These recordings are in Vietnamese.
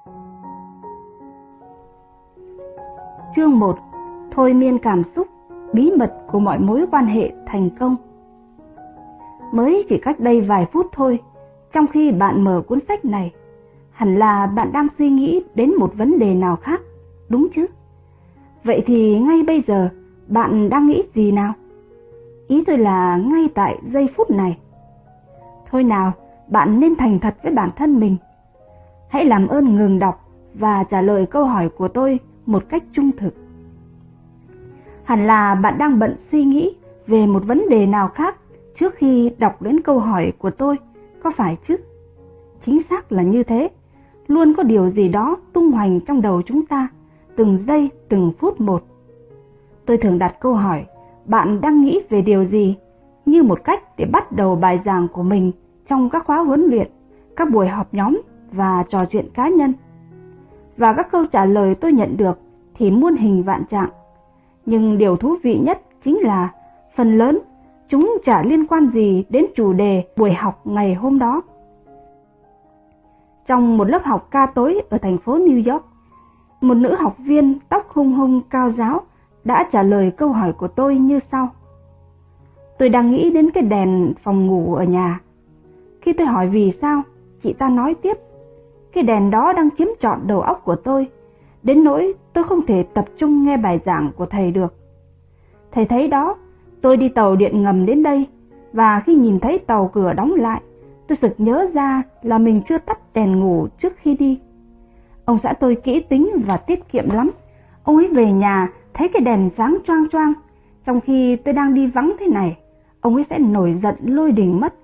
Chương 1. Thôi miên cảm xúc, bí mật của mọi mối quan hệ thành công. Mới chỉ cách đây vài phút thôi, trong khi bạn mở cuốn sách này, hẳn là bạn đang suy nghĩ đến một vấn đề nào khác, đúng chứ? Vậy thì ngay bây giờ, bạn đang nghĩ gì nào? Ý tôi là ngay tại giây phút này. Thôi nào, bạn nên thành thật với bản thân mình. Hãy làm ơn ngừng đọc và trả lời câu hỏi của tôi một cách trung thực. Hẳn là bạn đang bận suy nghĩ về một vấn đề nào khác trước khi đọc đến câu hỏi của tôi, có phải chứ? Chính xác là như thế. Luôn có điều gì đó tung hoành trong đầu chúng ta, từng giây, từng phút một. Tôi thường đặt câu hỏi, bạn đang nghĩ về điều gì, như một cách để bắt đầu bài giảng của mình trong các khóa huấn luyện, các buổi họp nhóm và trò chuyện cá nhân. Và các câu trả lời tôi nhận được thì muôn hình vạn trạng. Nhưng điều thú vị nhất chính là phần lớn chúng chả liên quan gì đến chủ đề buổi học ngày hôm đó. Trong một lớp học ca tối ở thành phố New York, một nữ học viên tóc hung hung cao ráo đã trả lời câu hỏi của tôi như sau. Tôi đang nghĩ đến cái đèn phòng ngủ ở nhà. Khi tôi hỏi vì sao, chị ta nói tiếp, cái đèn đó đang chiếm trọn đầu óc của tôi, đến nỗi tôi không thể tập trung nghe bài giảng của thầy được. Thầy thấy đó, tôi đi tàu điện ngầm đến đây, và khi nhìn thấy tàu cửa đóng lại, tôi sực nhớ ra là mình chưa tắt đèn ngủ trước khi đi. Ông xã tôi kỹ tính và tiết kiệm lắm. Ông ấy về nhà thấy cái đèn sáng choang choang, trong khi tôi đang đi vắng thế này, ông ấy sẽ nổi giận lôi đình mất.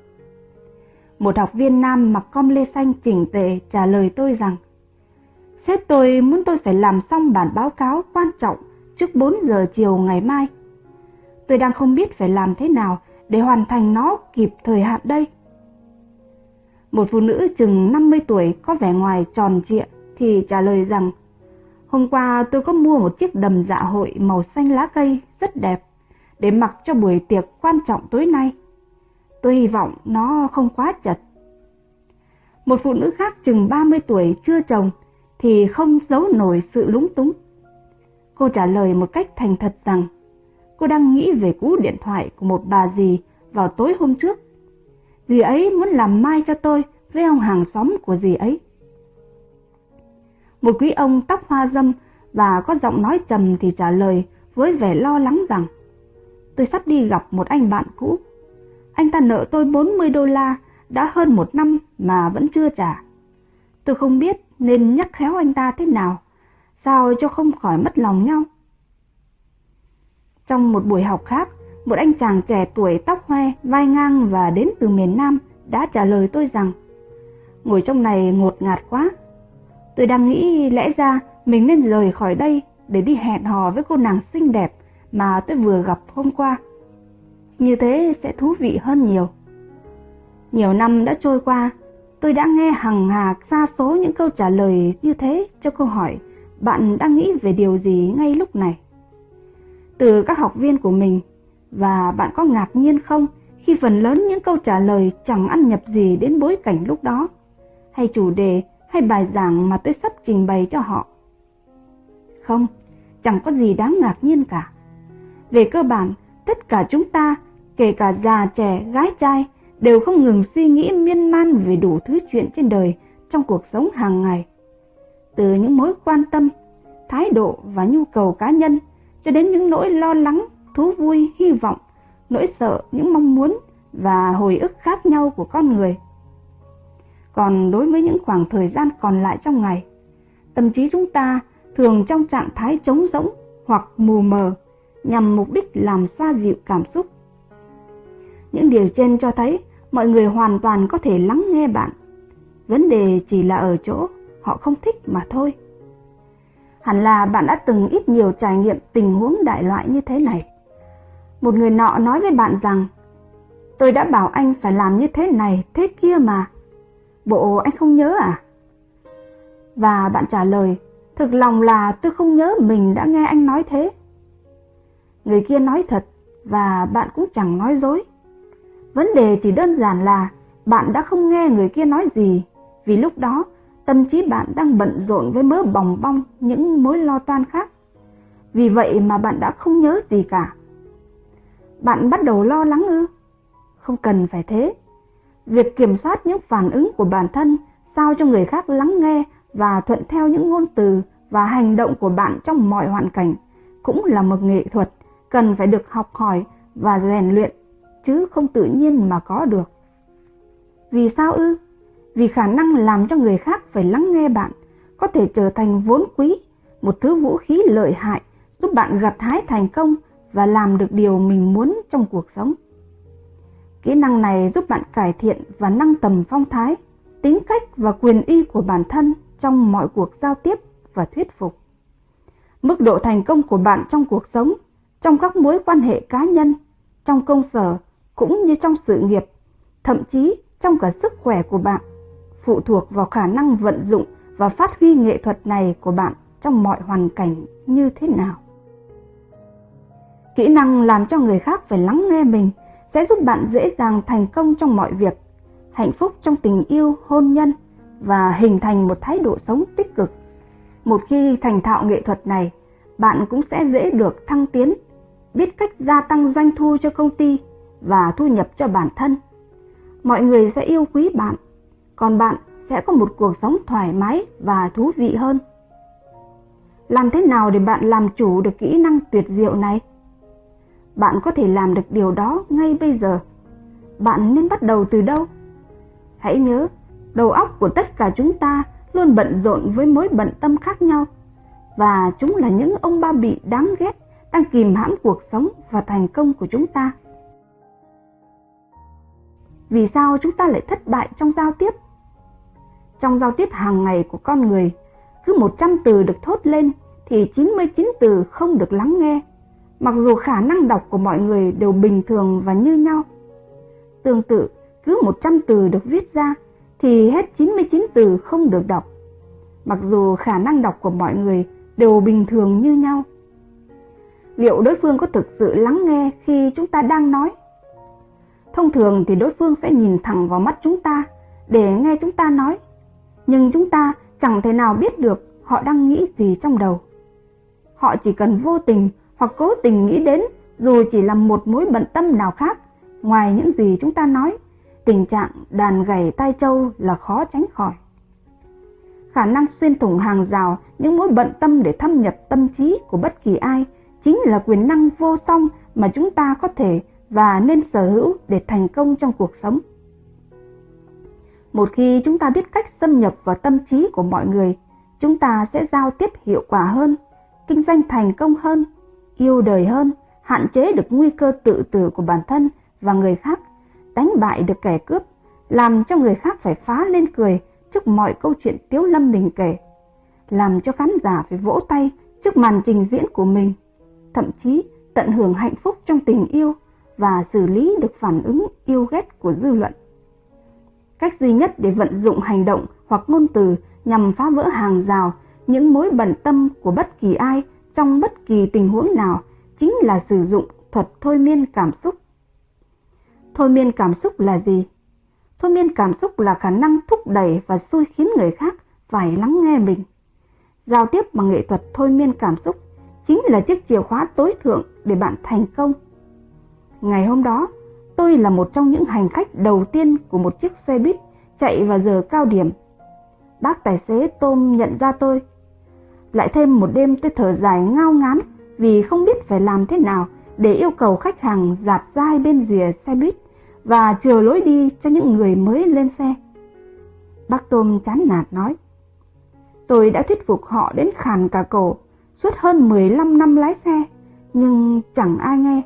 Một học viên nam mặc com lê xanh chỉnh tề trả lời tôi rằng, sếp tôi muốn tôi phải làm xong bản báo cáo quan trọng trước 4 giờ chiều ngày mai. Tôi đang không biết phải làm thế nào để hoàn thành nó kịp thời hạn đây. Một phụ nữ chừng 50 tuổi có vẻ ngoài tròn trịa thì trả lời rằng, hôm qua tôi có mua một chiếc đầm dạ hội màu xanh lá cây rất đẹp để mặc cho buổi tiệc quan trọng tối nay. Tôi hy vọng nó không quá chật. Một phụ nữ khác chừng 30 tuổi chưa chồng thì không giấu nổi sự lúng túng. Cô trả lời một cách thành thật rằng cô đang nghĩ về cú điện thoại của một bà dì vào tối hôm trước. Dì ấy muốn làm mai cho tôi với ông hàng xóm của dì ấy. Một quý ông tóc hoa râm và có giọng nói trầm thì trả lời với vẻ lo lắng rằng, tôi sắp đi gặp một anh bạn cũ. Anh ta nợ tôi $40 đã hơn 1 năm mà vẫn chưa trả. Tôi không biết nên nhắc khéo anh ta thế nào, sao cho không khỏi mất lòng nhau. Trong một buổi học khác, một anh chàng trẻ tuổi tóc hoe, vai ngang và đến từ miền Nam đã trả lời tôi rằng, ngồi trong này ngột ngạt quá. Tôi đang nghĩ lẽ ra mình nên rời khỏi đây để đi hẹn hò với cô nàng xinh đẹp mà tôi vừa gặp hôm qua. Như thế sẽ thú vị hơn nhiều. Nhiều năm đã trôi qua, tôi đã nghe hằng hà sa số những câu trả lời như thế cho câu hỏi bạn đang nghĩ về điều gì ngay lúc này, từ các học viên của mình. Và bạn có ngạc nhiên không khi phần lớn những câu trả lời chẳng ăn nhập gì đến bối cảnh lúc đó, hay chủ đề, hay bài giảng mà tôi sắp trình bày cho họ? Không, chẳng có gì đáng ngạc nhiên cả. Về cơ bản, tất cả chúng ta, kể cả già trẻ, gái trai, đều không ngừng suy nghĩ miên man về đủ thứ chuyện trên đời trong cuộc sống hàng ngày. Từ những mối quan tâm, thái độ và nhu cầu cá nhân cho đến những nỗi lo lắng, thú vui, hy vọng, nỗi sợ, những mong muốn và hồi ức khác nhau của con người. Còn đối với những khoảng thời gian còn lại trong ngày, tâm trí chúng ta thường trong trạng thái trống rỗng hoặc mù mờ nhằm mục đích làm xoa dịu cảm xúc. Những điều trên cho thấy mọi người hoàn toàn có thể lắng nghe bạn. Vấn đề chỉ là ở chỗ họ không thích mà thôi. Hẳn là bạn đã từng ít nhiều trải nghiệm tình huống đại loại như thế này. Một người nọ nói với bạn rằng, tôi đã bảo anh phải làm như thế này, thế kia mà. Bộ anh không nhớ à? Và bạn trả lời, thực lòng là tôi không nhớ mình đã nghe anh nói thế. Người kia nói thật và bạn cũng chẳng nói dối. Vấn đề chỉ đơn giản là bạn đã không nghe người kia nói gì, vì lúc đó tâm trí bạn đang bận rộn với mớ bòng bong những mối lo toan khác. Vì vậy mà bạn đã không nhớ gì cả. Bạn bắt đầu lo lắng ư? Không cần phải thế. Việc kiểm soát những phản ứng của bản thân sao cho người khác lắng nghe và thuận theo những ngôn từ và hành động của bạn trong mọi hoàn cảnh cũng là một nghệ thuật cần phải được học hỏi và rèn luyện, chứ không tự nhiên mà có được. Vì sao ư? Vì khả năng làm cho người khác phải lắng nghe bạn có thể trở thành vốn quý, một thứ vũ khí lợi hại giúp bạn gặt hái thành công và làm được điều mình muốn trong cuộc sống. Kỹ năng này giúp bạn cải thiện và nâng tầm phong thái, tính cách và quyền uy của bản thân trong mọi cuộc giao tiếp và thuyết phục. Mức độ thành công của bạn trong cuộc sống, trong các mối quan hệ cá nhân, trong công sở cũng như trong sự nghiệp, thậm chí trong cả sức khỏe của bạn, phụ thuộc vào khả năng vận dụng và phát huy nghệ thuật này của bạn trong mọi hoàn cảnh như thế nào. Kỹ năng làm cho người khác phải lắng nghe mình sẽ giúp bạn dễ dàng thành công trong mọi việc, hạnh phúc trong tình yêu, hôn nhân và hình thành một thái độ sống tích cực. Một khi thành thạo nghệ thuật này, bạn cũng sẽ dễ được thăng tiến, biết cách gia tăng doanh thu cho công ty và thu nhập cho bản thân. Mọi người sẽ yêu quý bạn, còn bạn sẽ có một cuộc sống thoải mái và thú vị hơn. Làm thế nào để bạn làm chủ được kỹ năng tuyệt diệu này? Bạn có thể làm được điều đó ngay bây giờ. Bạn nên bắt đầu từ đâu? Hãy nhớ, đầu óc của tất cả chúng ta luôn bận rộn với mối bận tâm khác nhau, và chúng là những ông ba bị đáng ghét đang kìm hãm cuộc sống và thành công của chúng ta. Vì sao chúng ta lại thất bại trong giao tiếp? Trong giao tiếp hàng ngày của con người, cứ 100 từ được thốt lên thì 99 từ không được lắng nghe, mặc dù khả năng đọc của mọi người đều bình thường và như nhau. Tương tự, cứ 100 từ được viết ra thì hết 99 từ không được đọc, mặc dù khả năng đọc của mọi người đều bình thường như nhau. Liệu đối phương có thực sự lắng nghe khi chúng ta đang nói? Thông thường thì đối phương sẽ nhìn thẳng vào mắt chúng ta để nghe chúng ta nói, nhưng chúng ta chẳng thể nào biết được họ đang nghĩ gì trong đầu. Họ chỉ cần vô tình hoặc cố tình nghĩ đến dù chỉ là một mối bận tâm nào khác ngoài những gì chúng ta nói, tình trạng đàn gảy tai trâu là khó tránh khỏi. Khả năng xuyên thủng hàng rào những mối bận tâm để thâm nhập tâm trí của bất kỳ ai chính là quyền năng vô song mà chúng ta có thể và nên sở hữu để thành công trong cuộc sống. Một khi chúng ta biết cách xâm nhập vào tâm trí của mọi người, chúng ta sẽ giao tiếp hiệu quả hơn, kinh doanh thành công hơn, yêu đời hơn, hạn chế được nguy cơ tự tử của bản thân và người khác, đánh bại được kẻ cướp, làm cho người khác phải phá lên cười trước mọi câu chuyện tiếu lâm mình kể, làm cho khán giả phải vỗ tay trước màn trình diễn của mình, thậm chí tận hưởng hạnh phúc trong tình yêu và xử lý được phản ứng yêu ghét của dư luận. Cách duy nhất để vận dụng hành động hoặc ngôn từ nhằm phá vỡ hàng rào những mối bận tâm của bất kỳ ai trong bất kỳ tình huống nào chính là sử dụng thuật thôi miên cảm xúc. Thôi miên cảm xúc là gì? Thôi miên cảm xúc là khả năng thúc đẩy và xui khiến người khác phải lắng nghe mình. Giao tiếp bằng nghệ thuật thôi miên cảm xúc chính là chiếc chìa khóa tối thượng để bạn thành công. Ngày hôm đó, tôi là một trong những hành khách đầu tiên của một chiếc xe buýt chạy vào giờ cao điểm. Bác tài xế Tom nhận ra tôi. Lại thêm một đêm tôi thở dài ngao ngán vì không biết phải làm thế nào để yêu cầu khách hàng dạt ra hai bên rìa xe buýt và chừa lối đi cho những người mới lên xe. Bác Tom chán nản nói: tôi đã thuyết phục họ đến khàn cả cổ suốt hơn 15 năm lái xe, nhưng chẳng ai nghe.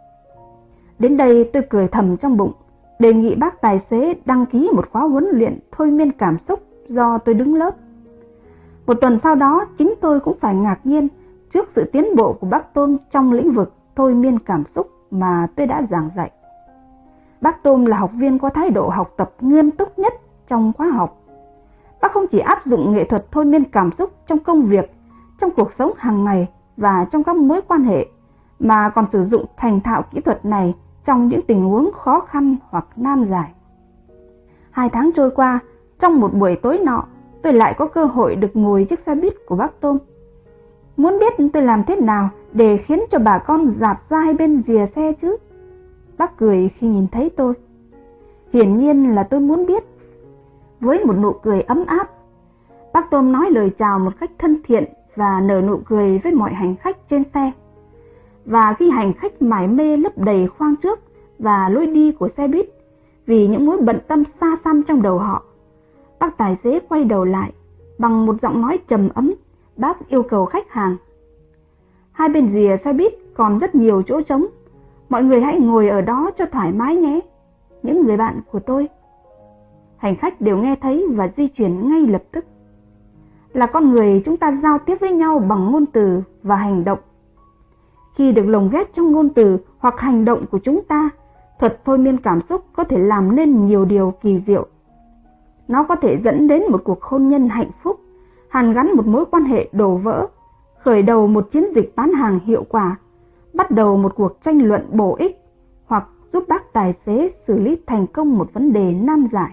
Đến đây tôi cười thầm trong bụng, đề nghị bác tài xế đăng ký một khóa huấn luyện thôi miên cảm xúc do tôi đứng lớp. Một tuần sau đó, chính tôi cũng phải ngạc nhiên trước sự tiến bộ của bác Tom trong lĩnh vực thôi miên cảm xúc mà tôi đã giảng dạy. Bác Tom là học viên có thái độ học tập nghiêm túc nhất trong khóa học. Bác không chỉ áp dụng nghệ thuật thôi miên cảm xúc trong công việc, trong cuộc sống hàng ngày và trong các mối quan hệ, mà còn sử dụng thành thạo kỹ thuật này trong những tình huống khó khăn hoặc nan giải. 2 tháng trôi qua, trong một buổi tối nọ, tôi lại có cơ hội được ngồi chiếc xe buýt của bác Tôm. Muốn biết tôi làm thế nào để khiến cho bà con dạt ra hai bên rìa xe chứ? Bác cười khi nhìn thấy tôi. Hiển nhiên là tôi muốn biết. Với một nụ cười ấm áp, bác Tôm nói lời chào một cách thân thiện và nở nụ cười với mọi hành khách trên xe. Và khi hành khách mải mê lấp đầy khoang trước và lối đi của xe buýt vì những mối bận tâm xa xăm trong đầu họ, bác tài xế quay đầu lại bằng một giọng nói trầm ấm. Bác yêu cầu khách hàng: hai bên rìa xe buýt còn rất nhiều chỗ trống, mọi người hãy ngồi ở đó cho thoải mái nhé, những người bạn của tôi. Hành khách đều nghe thấy và di chuyển ngay lập tức. Là con người, chúng ta giao tiếp với nhau bằng ngôn từ và hành động. Khi được lồng ghép trong ngôn từ hoặc hành động của chúng ta, thuật thôi miên cảm xúc có thể làm nên nhiều điều kỳ diệu. Nó có thể dẫn đến một cuộc hôn nhân hạnh phúc, hàn gắn một mối quan hệ đổ vỡ, khởi đầu một chiến dịch bán hàng hiệu quả, bắt đầu một cuộc tranh luận bổ ích, hoặc giúp bác tài xế xử lý thành công một vấn đề nan giải.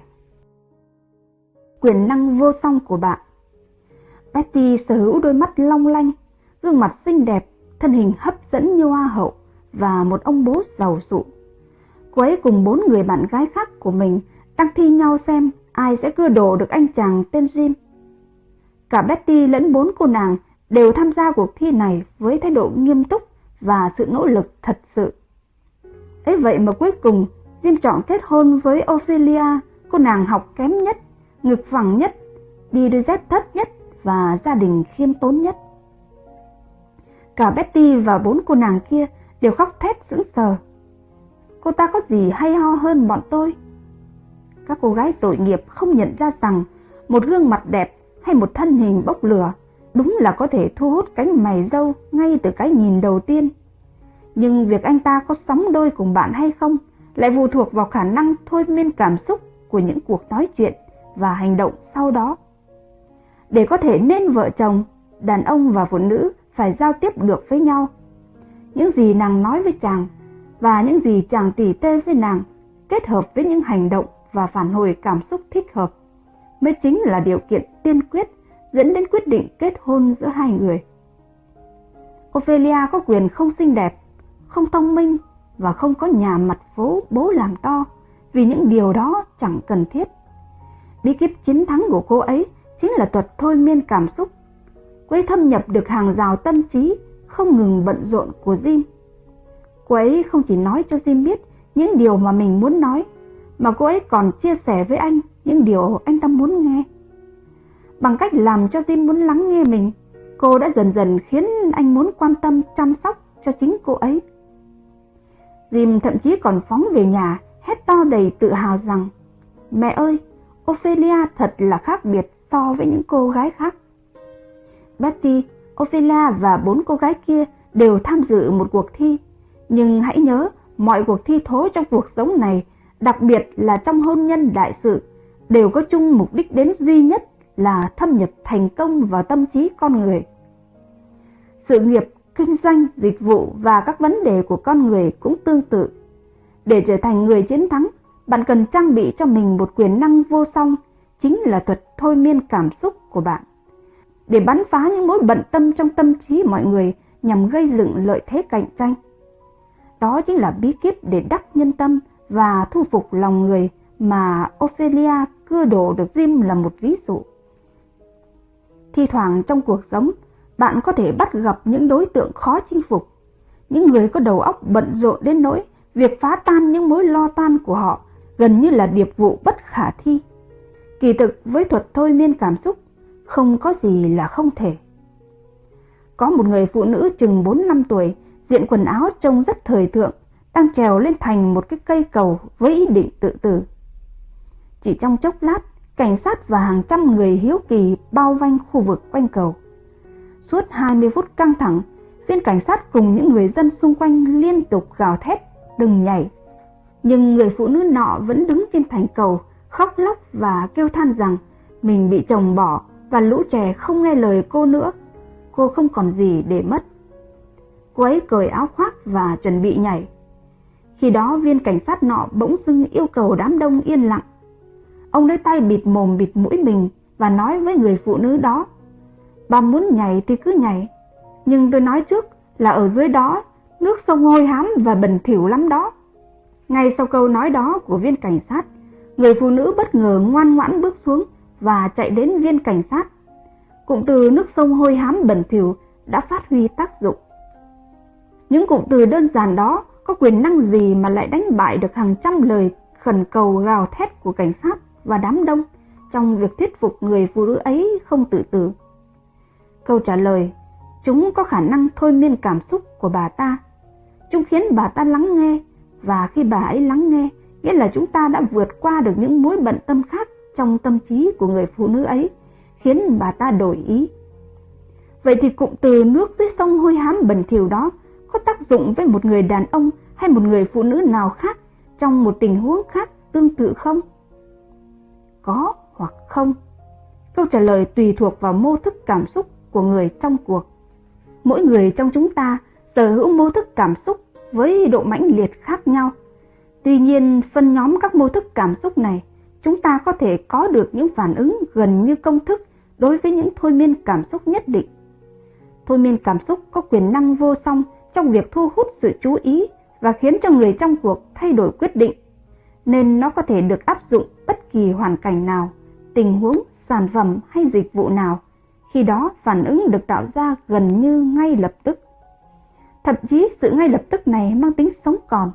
Quyền năng vô song của bạn. Betty sở hữu đôi mắt long lanh, gương mặt xinh đẹp, thân hình hấp dẫn như hoa hậu và một ông bố giàu sụ. Cô ấy cùng 4 người bạn gái khác của mình đang thi nhau xem ai sẽ cưa đổ được anh chàng tên Jim. Cả Betty lẫn 4 cô nàng đều tham gia cuộc thi này với thái độ nghiêm túc và sự nỗ lực thật sự. Ấy vậy mà cuối cùng Jim chọn kết hôn với Ophelia, cô nàng học kém nhất, ngực phẳng nhất, đi đôi dép thấp nhất và gia đình khiêm tốn nhất. Cả Betty và 4 cô nàng kia đều khóc thét sững sờ. Cô ta có gì hay ho hơn bọn tôi? Các cô gái tội nghiệp không nhận ra rằng một gương mặt đẹp hay một thân hình bốc lửa đúng là có thể thu hút cánh mày râu ngay từ cái nhìn đầu tiên. Nhưng việc anh ta có sóng đôi cùng bạn hay không lại phụ thuộc vào khả năng thôi miên cảm xúc của những cuộc nói chuyện và hành động sau đó. Để có thể nên vợ chồng, đàn ông và phụ nữ phải giao tiếp được với nhau. Những gì nàng nói với chàng và những gì chàng tỉ tê với nàng kết hợp với những hành động và phản hồi cảm xúc thích hợp mới chính là điều kiện tiên quyết dẫn đến quyết định kết hôn giữa hai người. Ophelia có quyền không xinh đẹp, không thông minh và không có nhà mặt phố bố làm to, vì những điều đó chẳng cần thiết. Bí kíp chiến thắng của cô ấy chính là thuật thôi miên cảm xúc. Cô ấy thâm nhập được hàng rào tâm trí không ngừng bận rộn của Jim. Cô ấy không chỉ nói cho Jim biết những điều mà mình muốn nói, mà cô ấy còn chia sẻ với anh những điều anh ta muốn nghe. Bằng cách làm cho Jim muốn lắng nghe mình, cô đã dần dần khiến anh muốn quan tâm chăm sóc cho chính cô ấy. Jim thậm chí còn phóng về nhà hét to đầy tự hào rằng: mẹ ơi, Ophelia thật là khác biệt so với những cô gái khác. Betty, Ophelia và 4 cô gái kia đều tham dự một cuộc thi. Nhưng hãy nhớ, mọi cuộc thi thố trong cuộc sống này, đặc biệt là trong hôn nhân đại sự, đều có chung mục đích đến duy nhất là thâm nhập thành công vào tâm trí con người. Sự nghiệp, kinh doanh, dịch vụ và các vấn đề của con người cũng tương tự. Để trở thành người chiến thắng, bạn cần trang bị cho mình một quyền năng vô song, chính là thuật thôi miên cảm xúc của bạn, để bắn phá những mối bận tâm trong tâm trí mọi người nhằm gây dựng lợi thế cạnh tranh. Đó chính là bí kíp để đắc nhân tâm và thu phục lòng người mà Ophelia cưa đổ được Jim là một ví dụ. Thi thoảng trong cuộc sống, bạn có thể bắt gặp những đối tượng khó chinh phục, những người có đầu óc bận rộn đến nỗi việc phá tan những mối lo toan của họ gần như là điệp vụ bất khả thi. Kỳ thực với thuật thôi miên cảm xúc, không có gì là không thể. Có một người phụ nữ chừng 4-5 tuổi, diện quần áo trông rất thời thượng, đang trèo lên thành một cái cây cầu với ý định tự tử. Chỉ trong chốc lát, cảnh sát và hàng trăm người hiếu kỳ bao vây khu vực quanh cầu. Suốt 20 phút căng thẳng, viên cảnh sát cùng những người dân xung quanh liên tục gào thét: đừng nhảy. Nhưng người phụ nữ nọ vẫn đứng trên thành cầu, khóc lóc và kêu than rằng mình bị chồng bỏ và lũ trẻ không nghe lời cô nữa. Cô không còn gì để mất. Cô ấy cởi áo khoác và chuẩn bị nhảy. Khi đó viên cảnh sát nọ bỗng dưng yêu cầu đám đông yên lặng. Ông lấy tay bịt mồm bịt mũi mình và nói với người phụ nữ đó: "Bà muốn nhảy thì cứ nhảy, nhưng tôi nói trước là ở dưới đó nước sông hôi hám và bẩn thỉu lắm đó." Ngay sau câu nói đó của viên cảnh sát, người phụ nữ bất ngờ ngoan ngoãn bước xuống và chạy đến viên cảnh sát. Cụm từ nước sông hôi hám bẩn thỉu đã phát huy tác dụng. Những cụm từ đơn giản đó có quyền năng gì mà lại đánh bại được hàng trăm lời khẩn cầu gào thét của cảnh sát và đám đông trong việc thuyết phục người phụ nữ ấy không tự tử? Câu trả lời: chúng có khả năng thôi miên cảm xúc của bà ta. Chúng khiến bà ta lắng nghe, và khi bà ấy lắng nghe, nghĩa là chúng ta đã vượt qua được những mối bận tâm khác trong tâm trí của người phụ nữ ấy, khiến bà ta đổi ý. Vậy thì cụm từ nước dưới sông hôi hám bẩn thỉu đó có tác dụng với một người đàn ông hay một người phụ nữ nào khác trong một tình huống khác tương tự không? Có hoặc không? Câu trả lời tùy thuộc vào mô thức cảm xúc của người trong cuộc. Mỗi người trong chúng ta sở hữu mô thức cảm xúc với độ mãnh liệt khác nhau. Tuy nhiên, phân nhóm các mô thức cảm xúc này, chúng ta có thể có được những phản ứng gần như công thức đối với những thôi miên cảm xúc nhất định. Thôi miên cảm xúc có quyền năng vô song trong việc thu hút sự chú ý và khiến cho người trong cuộc thay đổi quyết định, nên nó có thể được áp dụng bất kỳ hoàn cảnh nào, tình huống, sản phẩm hay dịch vụ nào. Khi đó phản ứng được tạo ra gần như ngay lập tức. Thậm chí sự ngay lập tức này mang tính sống còn.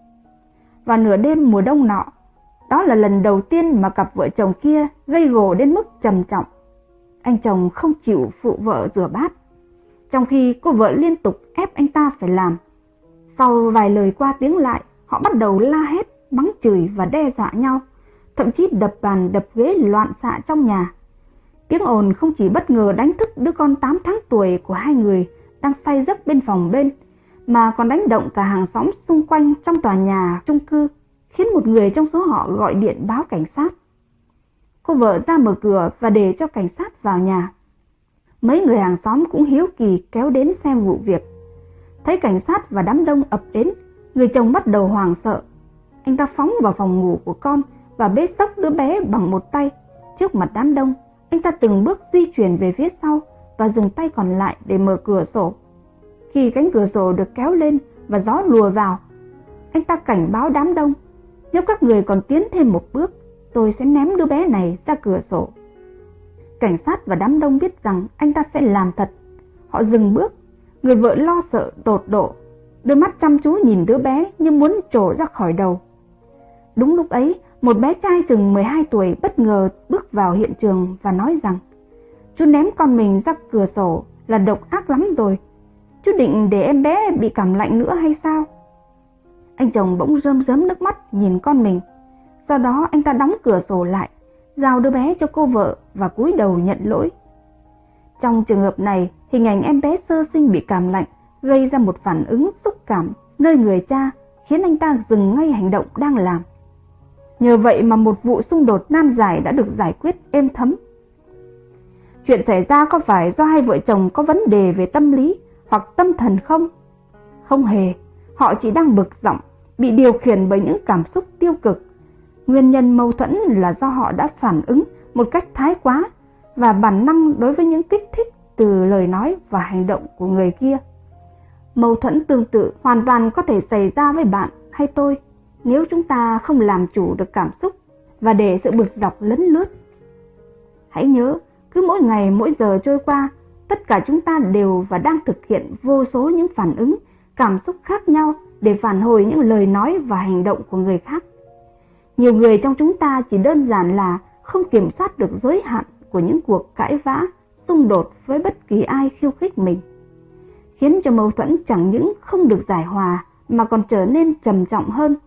Vào nửa đêm mùa đông nọ, đó là lần đầu tiên mà cặp vợ chồng kia gây gổ đến mức trầm trọng. Anh chồng không chịu phụ vợ rửa bát, trong khi cô vợ liên tục ép anh ta phải làm. Sau vài lời qua tiếng lại, họ bắt đầu la hét, mắng chửi và đe dọa nhau, thậm chí đập bàn đập ghế loạn xạ trong nhà. Tiếng ồn không chỉ bất ngờ đánh thức đứa con 8 tháng tuổi của hai người đang say giấc bên phòng bên, mà còn đánh động cả hàng xóm xung quanh trong tòa nhà chung cư, khiến một người trong số họ gọi điện báo cảnh sát. Cô vợ ra mở cửa và để cho cảnh sát vào nhà. Mấy người hàng xóm cũng hiếu kỳ kéo đến xem vụ việc. Thấy cảnh sát và đám đông ập đến, người chồng bắt đầu hoảng sợ. Anh ta phóng vào phòng ngủ của con và bế xốc đứa bé bằng một tay. Trước mặt đám đông, anh ta từng bước di chuyển về phía sau và dùng tay còn lại để mở cửa sổ. Khi cánh cửa sổ được kéo lên và gió lùa vào, anh ta cảnh báo đám đông: "Nếu các người còn tiến thêm một bước, tôi sẽ ném đứa bé này ra cửa sổ." Cảnh sát và đám đông biết rằng anh ta sẽ làm thật. Họ dừng bước. Người vợ lo sợ tột độ, đôi mắt chăm chú nhìn đứa bé như muốn trổ ra khỏi đầu. Đúng lúc ấy, một bé trai chừng 12 tuổi bất ngờ bước vào hiện trường và nói rằng: "Chú ném con mình ra cửa sổ là độc ác lắm rồi. Chú định để em bé bị cảm lạnh nữa hay sao?" Anh chồng bỗng rơm rớm nước mắt nhìn con mình. Sau đó anh ta đóng cửa sổ lại, giao đứa bé cho cô vợ và cúi đầu nhận lỗi. Trong trường hợp này, hình ảnh em bé sơ sinh bị cảm lạnh gây ra một phản ứng xúc cảm nơi người cha, khiến anh ta dừng ngay hành động đang làm. Nhờ vậy mà một vụ xung đột nan giải đã được giải quyết êm thấm. Chuyện xảy ra có phải do hai vợ chồng có vấn đề về tâm lý hoặc tâm thần không? Không hề, họ chỉ đang bực dọc, bị điều khiển bởi những cảm xúc tiêu cực. Nguyên nhân mâu thuẫn là do họ đã phản ứng một cách thái quá và bản năng đối với những kích thích từ lời nói và hành động của người kia. Mâu thuẫn tương tự hoàn toàn có thể xảy ra với bạn hay tôi nếu chúng ta không làm chủ được cảm xúc và để sự bực dọc lấn lướt. Hãy nhớ, cứ mỗi ngày mỗi giờ trôi qua, tất cả chúng ta đều và đang thực hiện vô số những phản ứng, cảm xúc khác nhau để phản hồi những lời nói và hành động của người khác. Nhiều người trong chúng ta chỉ đơn giản là không kiểm soát được giới hạn của những cuộc cãi vã, xung đột với bất kỳ ai khiêu khích mình, khiến cho mâu thuẫn chẳng những không được giải hòa mà còn trở nên trầm trọng hơn.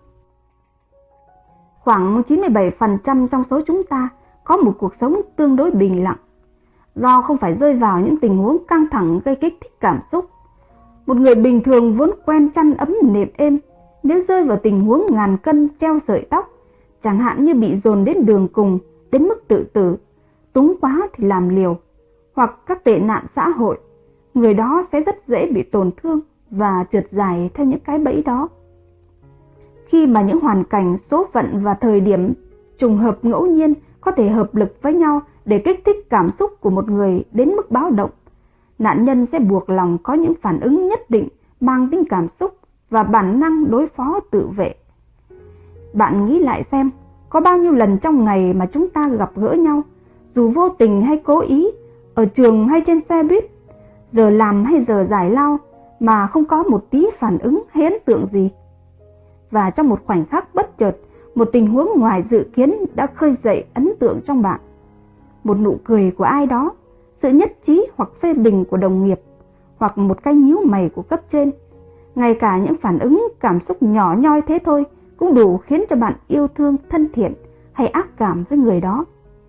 Khoảng 97% trong số chúng ta có một cuộc sống tương đối bình lặng, do không phải rơi vào những tình huống căng thẳng gây kích thích cảm xúc. Một người bình thường vốn quen chăn ấm nệm êm, nếu rơi vào tình huống ngàn cân treo sợi tóc, chẳng hạn như bị dồn đến đường cùng, đến mức tự tử, túng quá thì làm liều, hoặc các tệ nạn xã hội, người đó sẽ rất dễ bị tổn thương và trượt dài theo những cái bẫy đó. Khi mà những hoàn cảnh, số phận và thời điểm trùng hợp ngẫu nhiên có thể hợp lực với nhau để kích thích cảm xúc của một người đến mức báo động. Nạn nhân sẽ buộc lòng có những phản ứng nhất định mang tính cảm xúc và bản năng đối phó tự vệ. Bạn nghĩ lại xem, có bao nhiêu lần trong ngày mà chúng ta gặp gỡ nhau, dù vô tình hay cố ý, ở trường hay trên xe buýt, giờ làm hay giờ giải lao, mà không có một tí phản ứng hay ấn tượng gì. Và trong một khoảnh khắc bất chợt, một tình huống ngoài dự kiến đã khơi dậy ấn tượng trong bạn. Một nụ cười của ai đó, sự nhất trí hoặc phê bình của đồng nghiệp, hoặc một cái nhíu mày của cấp trên. Ngay cả những phản ứng cảm xúc nhỏ nhoi thế thôi cũng đủ khiến cho bạn yêu thương, thân thiện hay ác cảm với người đó.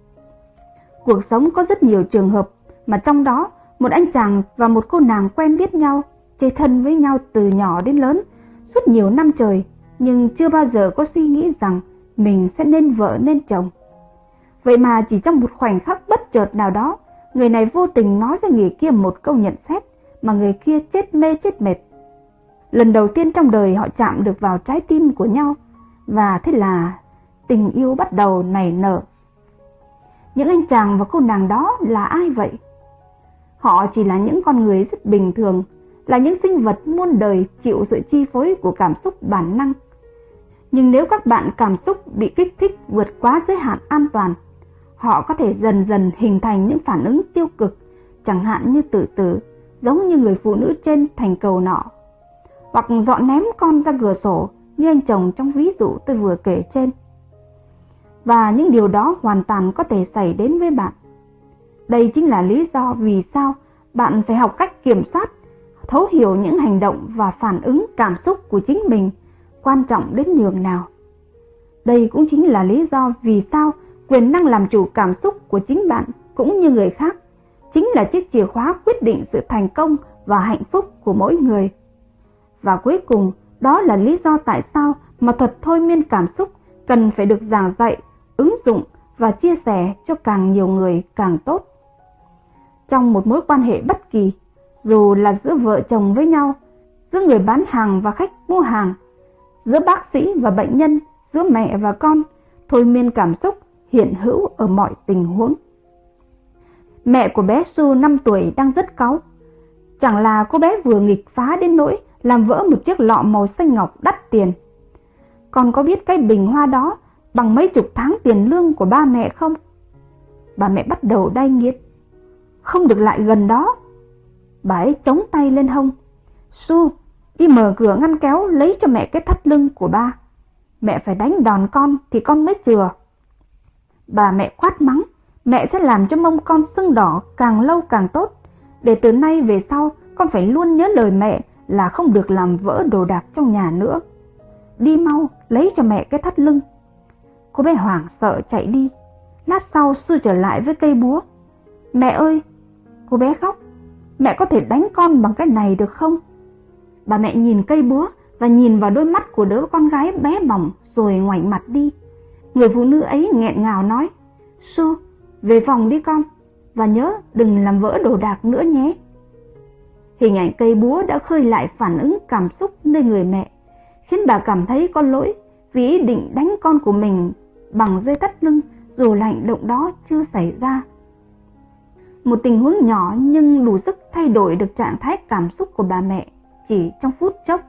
Cuộc sống có rất nhiều trường hợp mà trong đó một anh chàng và một cô nàng quen biết nhau, chơi thân với nhau từ nhỏ đến lớn suốt nhiều năm trời, nhưng chưa bao giờ có suy nghĩ rằng mình sẽ nên vợ nên chồng. Vậy mà chỉ trong một khoảnh khắc bất chợt nào đó, người này vô tình nói với người kia một câu nhận xét mà người kia chết mê chết mệt. Lần đầu tiên trong đời họ chạm được vào trái tim của nhau, và thế là tình yêu bắt đầu nảy nở. Những anh chàng và cô nàng đó là ai vậy? Họ chỉ là những con người rất bình thường, là những sinh vật muôn đời chịu sự chi phối của cảm xúc bản năng. Nhưng nếu các bạn cảm xúc bị kích thích vượt quá giới hạn an toàn, họ có thể dần dần hình thành những phản ứng tiêu cực, chẳng hạn như tự tử, giống như người phụ nữ trên thành cầu nọ, hoặc dọn ném con ra cửa sổ như anh chồng trong ví dụ tôi vừa kể trên. Và những điều đó hoàn toàn có thể xảy đến với bạn. Đây chính là lý do vì sao bạn phải học cách kiểm soát, thấu hiểu những hành động và phản ứng cảm xúc của chính mình quan trọng đến nhường nào. Đây cũng chính là lý do vì sao quyền năng làm chủ cảm xúc của chính bạn cũng như người khác chính là chiếc chìa khóa quyết định sự thành công và hạnh phúc của mỗi người. Và cuối cùng, đó là lý do tại sao mà thuật thôi miên cảm xúc cần phải được giảng dạy, ứng dụng và chia sẻ cho càng nhiều người càng tốt. Trong một mối quan hệ bất kỳ, dù là giữa vợ chồng với nhau, giữa người bán hàng và khách mua hàng, giữa bác sĩ và bệnh nhân, giữa mẹ và con, thôi miên cảm xúc hiện hữu ở mọi tình huống. Mẹ của bé Su 5 tuổi đang rất cáu. Chẳng là cô bé vừa nghịch phá đến nỗi làm vỡ một chiếc lọ màu xanh ngọc đắt tiền. Con có biết cái bình hoa đó bằng mấy chục tháng tiền lương của ba mẹ không? Bà mẹ bắt đầu đay nghiến. Không được lại gần đó. Bà ấy chống tay lên hông. Su, đi mở cửa ngăn kéo lấy cho mẹ cái thắt lưng của ba. Mẹ phải đánh đòn con thì con mới chừa. Bà mẹ quát mắng, mẹ sẽ làm cho mông con sưng đỏ càng lâu càng tốt. Để từ nay về sau con phải luôn nhớ lời mẹ là không được làm vỡ đồ đạc trong nhà nữa. Đi mau, lấy cho mẹ cái thắt lưng. Cô bé hoảng sợ chạy đi. Lát sau Su trở lại với cây búa. Mẹ ơi, cô bé khóc. Mẹ có thể đánh con bằng cái này được không? Bà mẹ nhìn cây búa và nhìn vào đôi mắt của đứa con gái bé bỏng rồi ngoảnh mặt đi. Người phụ nữ ấy nghẹn ngào nói, Su, về phòng đi con, và nhớ đừng làm vỡ đồ đạc nữa nhé. Hình ảnh cây búa đã khơi lại phản ứng cảm xúc nơi người mẹ, khiến bà cảm thấy có lỗi vì ý định đánh con của mình bằng dây thắt lưng dù là hành động đó chưa xảy ra. Một tình huống nhỏ nhưng đủ sức thay đổi được trạng thái cảm xúc của bà mẹ chỉ trong phút chốc.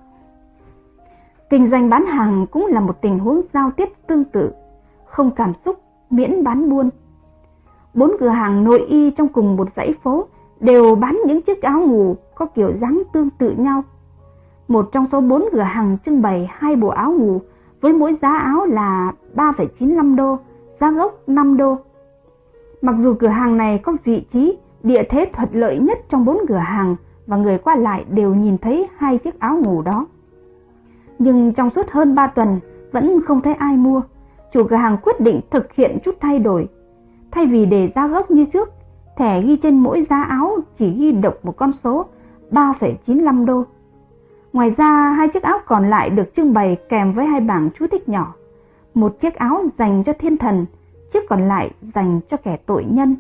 Kinh doanh bán hàng cũng là một tình huống giao tiếp tương tự, không cảm xúc miễn bán buôn. 4 cửa hàng nội y trong cùng một dãy phố đều bán những chiếc áo ngủ có kiểu dáng tương tự nhau. Một trong số 4 cửa hàng trưng bày 2 bộ áo ngủ với mỗi giá áo là 3,95 đô, giá gốc 5 đô. Mặc dù cửa hàng này có vị trí, địa thế thuận lợi nhất trong 4 cửa hàng và người qua lại đều nhìn thấy 2 chiếc áo ngủ đó. Nhưng trong suốt hơn 3 tuần vẫn không thấy ai mua. Chủ cửa hàng quyết định thực hiện chút thay đổi. Thay vì để giá gốc như trước, thẻ ghi trên mỗi giá áo chỉ ghi độc một con số 3,95 đô. Ngoài ra, 2 chiếc áo còn lại được trưng bày kèm với 2 bảng chú thích nhỏ. Một chiếc áo dành cho thiên thần, chiếc còn lại dành cho kẻ tội nhân.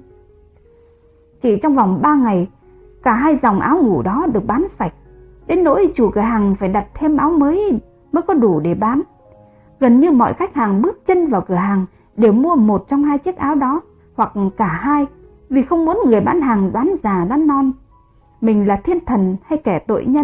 Chỉ trong vòng 3 ngày, cả 2 dòng áo ngủ đó được bán sạch, đến nỗi chủ cửa hàng phải đặt thêm áo mới có đủ để bán. Gần như mọi khách hàng bước chân vào cửa hàng đều mua một trong 2 chiếc áo đó, hoặc cả hai, vì không muốn người bán hàng đoán già đoán non mình là thiên thần hay kẻ tội nhân.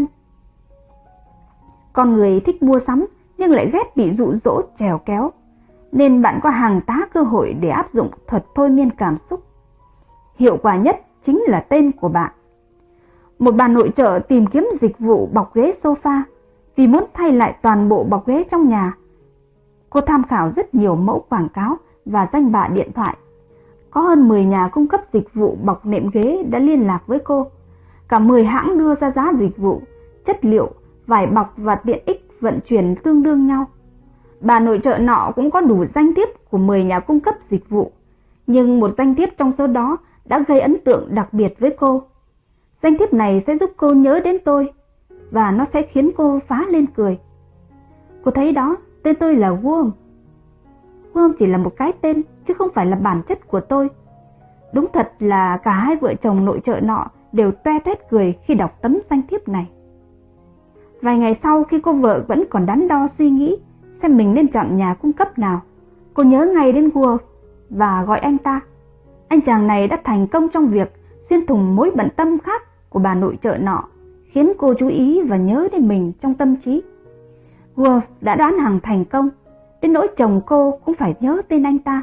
Con người thích mua sắm nhưng lại ghét bị dụ dỗ trèo kéo, nên bạn có hàng tá cơ hội để áp dụng thuật thôi miên cảm xúc. Hiệu quả nhất chính là tên của bạn. Một bà nội trợ tìm kiếm dịch vụ bọc ghế sofa vì muốn thay lại toàn bộ bọc ghế trong nhà. Cô tham khảo rất nhiều mẫu quảng cáo và danh bạ điện thoại. Có hơn 10 nhà cung cấp dịch vụ bọc nệm ghế đã liên lạc với cô. Cả 10 hãng đưa ra giá dịch vụ, chất liệu, vải bọc và tiện ích vận chuyển tương đương nhau. Bà nội trợ nọ cũng có đủ danh thiếp của 10 nhà cung cấp dịch vụ, nhưng một danh thiếp trong số đó đã gây ấn tượng đặc biệt với cô. Danh thiếp này sẽ giúp cô nhớ đến tôi, và nó sẽ khiến cô phá lên cười. Cô thấy đó, tên tôi là Worm. Worm chỉ là một cái tên, chứ không phải là bản chất của tôi. Đúng thật là cả hai vợ chồng nội trợ nọ đều toe toét cười khi đọc tấm danh thiếp này. Vài ngày sau, khi cô vợ vẫn còn đắn đo suy nghĩ xem mình nên chọn nhà cung cấp nào, cô nhớ ngay đến Wolf và gọi anh ta. Anh chàng này đã thành công trong việc xuyên thủng mối bận tâm khác của bà nội trợ nọ, khiến cô chú ý và nhớ đến mình trong tâm trí. Wolf đã đoán hàng thành công, đến nỗi chồng cô cũng phải nhớ tên anh ta.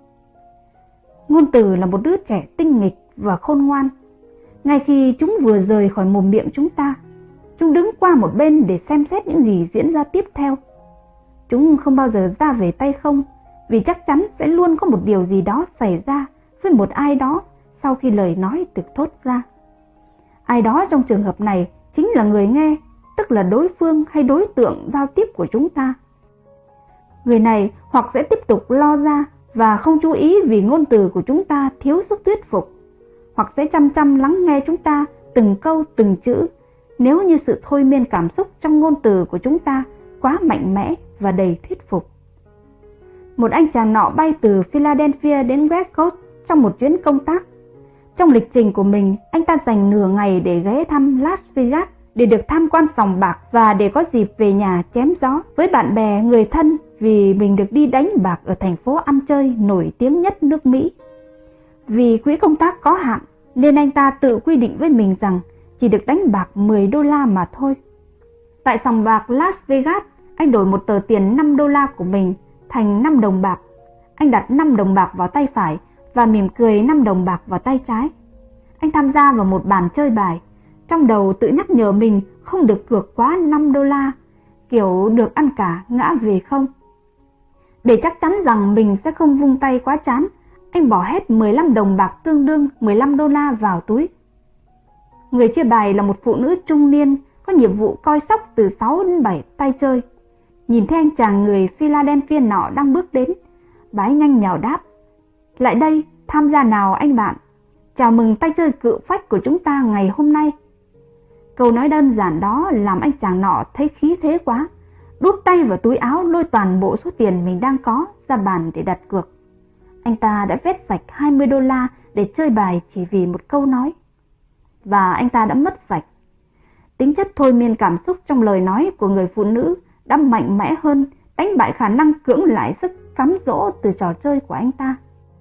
Ngôn Từ là một đứa trẻ tinh nghịch và khôn ngoan. Ngay khi chúng vừa rời khỏi mồm miệng chúng ta, chúng đứng qua một bên để xem xét những gì diễn ra tiếp theo. Chúng không bao giờ ra về tay không, vì chắc chắn sẽ luôn có một điều gì đó xảy ra với một ai đó sau khi lời nói được thốt ra. Ai đó trong trường hợp này chính là người nghe, tức là đối phương hay đối tượng giao tiếp của chúng ta. Người này hoặc sẽ tiếp tục lo ra và không chú ý vì ngôn từ của chúng ta thiếu sức thuyết phục, hoặc sẽ chăm chăm lắng nghe chúng ta từng câu từng chữ nếu như sự thôi miên cảm xúc trong ngôn từ của chúng ta quá mạnh mẽ và đầy thuyết phục. Một anh chàng nọ bay từ Philadelphia đến West Coast trong một chuyến công tác. Trong lịch trình của mình, anh ta dành nửa ngày để ghé thăm Las Vegas, để được tham quan sòng bạc và để có dịp về nhà chém gió với bạn bè, người thân vì mình được đi đánh bạc ở thành phố ăn chơi nổi tiếng nhất nước Mỹ. Vì quỹ công tác có hạn nên anh ta tự quy định với mình rằng chỉ được đánh bạc $10 mà thôi. Tại sòng bạc Las Vegas, anh đổi một tờ tiền $5 của mình thành 5 đồng bạc. Anh đặt 5 đồng bạc vào tay phải và mỉm cười 5 đồng bạc vào tay trái. Anh tham gia vào một bàn chơi bài, trong đầu tự nhắc nhở mình không được cược quá $5, kiểu được ăn cả ngã về không. Để chắc chắn rằng mình sẽ không vung tay quá chán, anh bỏ hết 15 đồng bạc tương đương $15 vào túi. Người chia bài là một phụ nữ trung niên có nhiệm vụ coi sóc từ 6 đến 7 tay chơi. Nhìn thấy anh chàng người Philadelphia nọ đang bước đến, bà ấy nhanh nhào đáp: "Lại đây, tham gia nào anh bạn. Chào mừng tay chơi cự phách của chúng ta ngày hôm nay." Câu nói đơn giản đó làm anh chàng nọ thấy khí thế quá, đút tay vào túi áo lôi toàn bộ số tiền mình đang có ra bàn để đặt cược. Anh ta đã vét sạch $20 để chơi bài chỉ vì một câu nói. Và anh ta đã mất sạch. Tính chất thôi miên cảm xúc trong lời nói của người phụ nữ đã mạnh mẽ hơn, đánh bại khả năng cưỡng lại sức cám dỗ từ trò chơi của anh ta.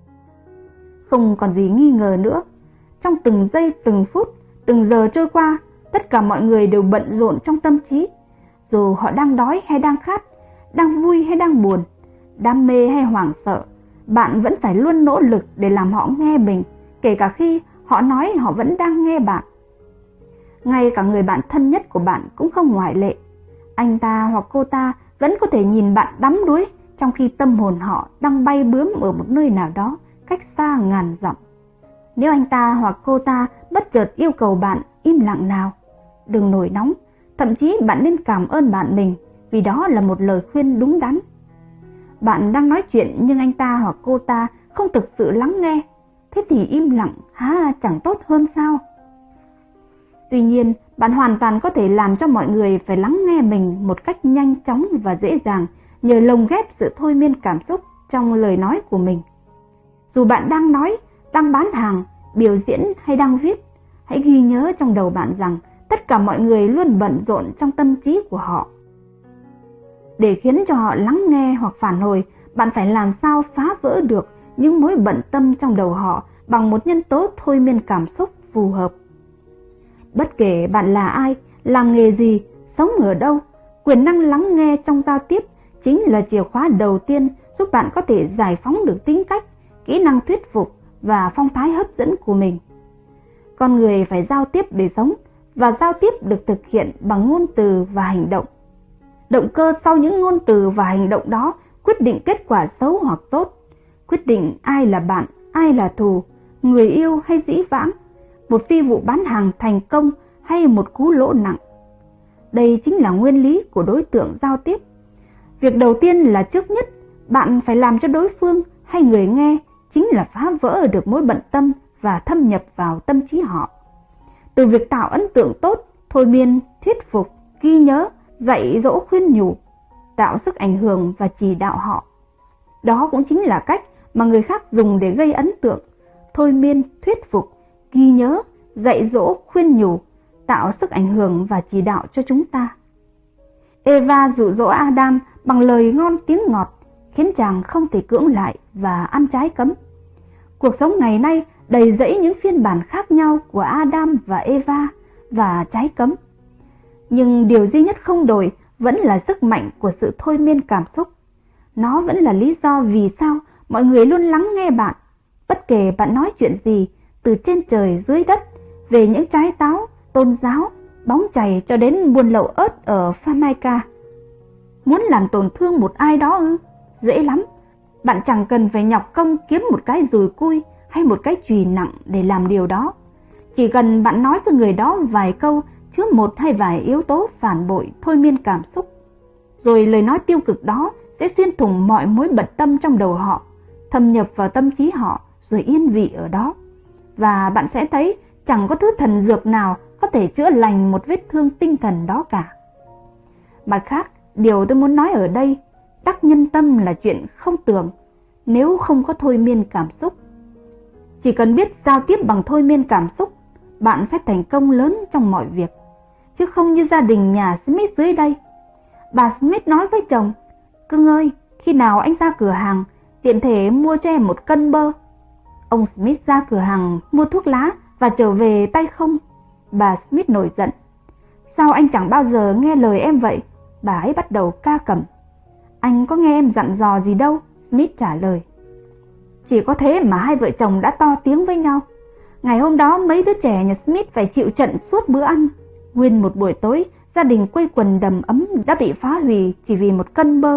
Không còn gì nghi ngờ nữa. Trong từng giây, từng phút, từng giờ trôi qua, tất cả mọi người đều bận rộn trong tâm trí. Dù họ đang đói hay đang khát, đang vui hay đang buồn, đam mê hay hoảng sợ, bạn vẫn phải luôn nỗ lực để làm họ nghe mình, kể cả khi họ nói họ vẫn đang nghe bạn. Ngay cả người bạn thân nhất của bạn cũng không ngoại lệ. Anh ta hoặc cô ta vẫn có thể nhìn bạn đắm đuối, trong khi tâm hồn họ đang bay bướm ở một nơi nào đó cách xa ngàn dặm. Nếu anh ta hoặc cô ta bất chợt yêu cầu bạn im lặng nào, đừng nổi nóng, thậm chí bạn nên cảm ơn bạn mình vì đó là một lời khuyên đúng đắn. Bạn đang nói chuyện nhưng anh ta hoặc cô ta không thực sự lắng nghe, thế thì im lặng há chẳng tốt hơn sao? Tuy nhiên, bạn hoàn toàn có thể làm cho mọi người phải lắng nghe mình một cách nhanh chóng và dễ dàng nhờ lồng ghép sự thôi miên cảm xúc trong lời nói của mình. Dù bạn đang nói, đang bán hàng, biểu diễn hay đang viết, hãy ghi nhớ trong đầu bạn rằng tất cả mọi người luôn bận rộn trong tâm trí của họ. Để khiến cho họ lắng nghe hoặc phản hồi, bạn phải làm sao phá vỡ được những mối bận tâm trong đầu họ bằng một nhân tố thôi miên cảm xúc phù hợp. Bất kể bạn là ai, làm nghề gì, sống ở đâu, quyền năng lắng nghe trong giao tiếp chính là chìa khóa đầu tiên giúp bạn có thể giải phóng được tính cách, kỹ năng thuyết phục và phong thái hấp dẫn của mình. Con người phải giao tiếp để sống, và giao tiếp được thực hiện bằng ngôn từ và hành động. Động cơ sau những ngôn từ và hành động đó quyết định kết quả xấu hoặc tốt, quyết định ai là bạn, ai là thù, người yêu hay dĩ vãng, một phi vụ bán hàng thành công hay một cú lỗ nặng. Đây chính là nguyên lý của đối tượng giao tiếp. Việc đầu tiên là trước nhất, bạn phải làm cho đối phương hay người nghe chính là phá vỡ được mối bận tâm và thâm nhập vào tâm trí họ. Từ việc tạo ấn tượng tốt, thôi miên, thuyết phục, ghi nhớ, dạy dỗ khuyên nhủ, tạo sức ảnh hưởng và chỉ đạo họ. Đó cũng chính là cách mà người khác dùng để gây ấn tượng, thôi miên, thuyết phục, ghi nhớ, dạy dỗ, khuyên nhủ, tạo sức ảnh hưởng và chỉ đạo cho chúng ta. Eva dụ dỗ Adam bằng lời ngon tiếng ngọt, khiến chàng không thể cưỡng lại và ăn trái cấm. Cuộc sống ngày nay đầy rẫy những phiên bản khác nhau của Adam và Eva và trái cấm. Nhưng điều duy nhất không đổi vẫn là sức mạnh của sự thôi miên cảm xúc. Nó vẫn là lý do vì sao mọi người luôn lắng nghe bạn, bất kể bạn nói chuyện gì, từ trên trời dưới đất, về những trái táo, tôn giáo, bóng chày cho đến buôn lậu ớt ở Jamaica. Muốn làm tổn thương một ai đó ư? Dễ lắm. Bạn chẳng cần phải nhọc công kiếm một cái dùi cui hay một cái chùy nặng để làm điều đó. Chỉ cần bạn nói với người đó vài câu chứa một hay vài yếu tố phản bội thôi miên cảm xúc, rồi lời nói tiêu cực đó sẽ xuyên thủng mọi mối bận tâm trong đầu họ, thâm nhập vào tâm trí họ rồi yên vị ở đó. Và bạn sẽ thấy chẳng có thứ thần dược nào có thể chữa lành một vết thương tinh thần đó cả. Mặt khác, điều tôi muốn nói ở đây, đắc nhân tâm là chuyện không tưởng nếu không có thôi miên cảm xúc. Chỉ cần biết giao tiếp bằng thôi miên cảm xúc, bạn sẽ thành công lớn trong mọi việc, chứ không như gia đình nhà Smith dưới đây. Bà Smith nói với chồng: "Cưng ơi, khi nào anh ra cửa hàng, tiện thể mua cho em 1 cân bơ." Ông Smith ra cửa hàng mua thuốc lá và trở về tay không. Bà Smith nổi giận: "Sao anh chẳng bao giờ nghe lời em vậy?" Bà ấy bắt đầu ca cẩm. "Anh có nghe em dặn dò gì đâu," Smith trả lời. Chỉ có thế mà hai vợ chồng đã to tiếng với nhau. Ngày hôm đó mấy đứa trẻ nhà Smith phải chịu trận suốt bữa ăn. Nguyên một buổi tối, gia đình quây quần đầm ấm đã bị phá hủy chỉ vì 1 cân bơ.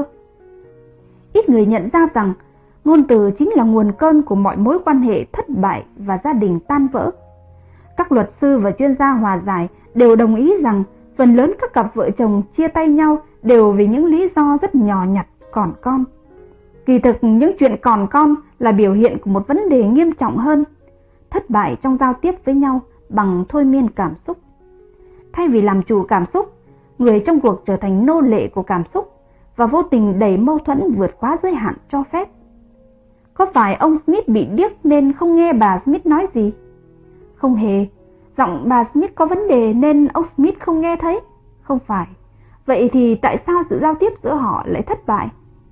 Ít người nhận ra rằng ngôn từ chính là nguồn cơn của mọi mối quan hệ thất bại và gia đình tan vỡ. Các luật sư và chuyên gia hòa giải đều đồng ý rằng phần lớn các cặp vợ chồng chia tay nhau đều vì những lý do rất nhỏ nhặt, còn con. Kỳ thực những chuyện còn con là biểu hiện của một vấn đề nghiêm trọng hơn: thất bại trong giao tiếp với nhau bằng thôi miên cảm xúc. Thay vì làm chủ cảm xúc, người trong cuộc trở thành nô lệ của cảm xúc và vô tình đẩy mâu thuẫn vượt quá giới hạn cho phép. Có phải ông Smith bị điếc nên không nghe bà Smith nói gì? Không hề. Giọng bà Smith có vấn đề nên ông Smith không nghe thấy? Không phải. Vậy thì tại sao sự giao tiếp giữa họ lại thất bại?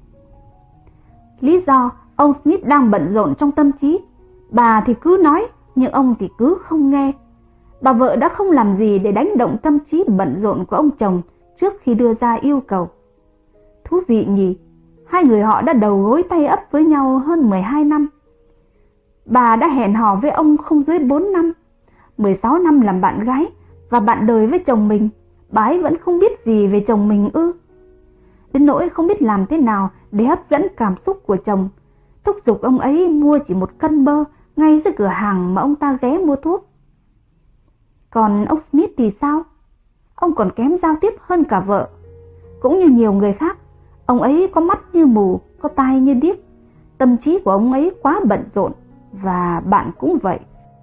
Lý do ông Smith đang bận rộn trong tâm trí. Bà thì cứ nói, nhưng ông thì cứ không nghe. Bà vợ đã không làm gì để đánh động tâm trí bận rộn của ông chồng trước khi đưa ra yêu cầu. Thú vị nhỉ, hai người họ đã đầu gối tay ấp với nhau hơn 12 năm. Bà đã hẹn hò với ông không dưới 4 năm, 16 năm làm bạn gái và bạn đời với chồng mình. Bà ấy vẫn không biết gì về chồng mình ư? Đến nỗi không biết làm thế nào để hấp dẫn cảm xúc của chồng, thúc giục ông ấy mua chỉ 1 cân bơ ngay dưới cửa hàng mà ông ta ghé mua thuốc. Còn ông Smith thì sao? Ông còn kém giao tiếp hơn cả vợ. Cũng như nhiều người khác, ông ấy có mắt như mù, có tai như điếc. Tâm trí của ông ấy quá bận rộn, và bạn cũng vậy.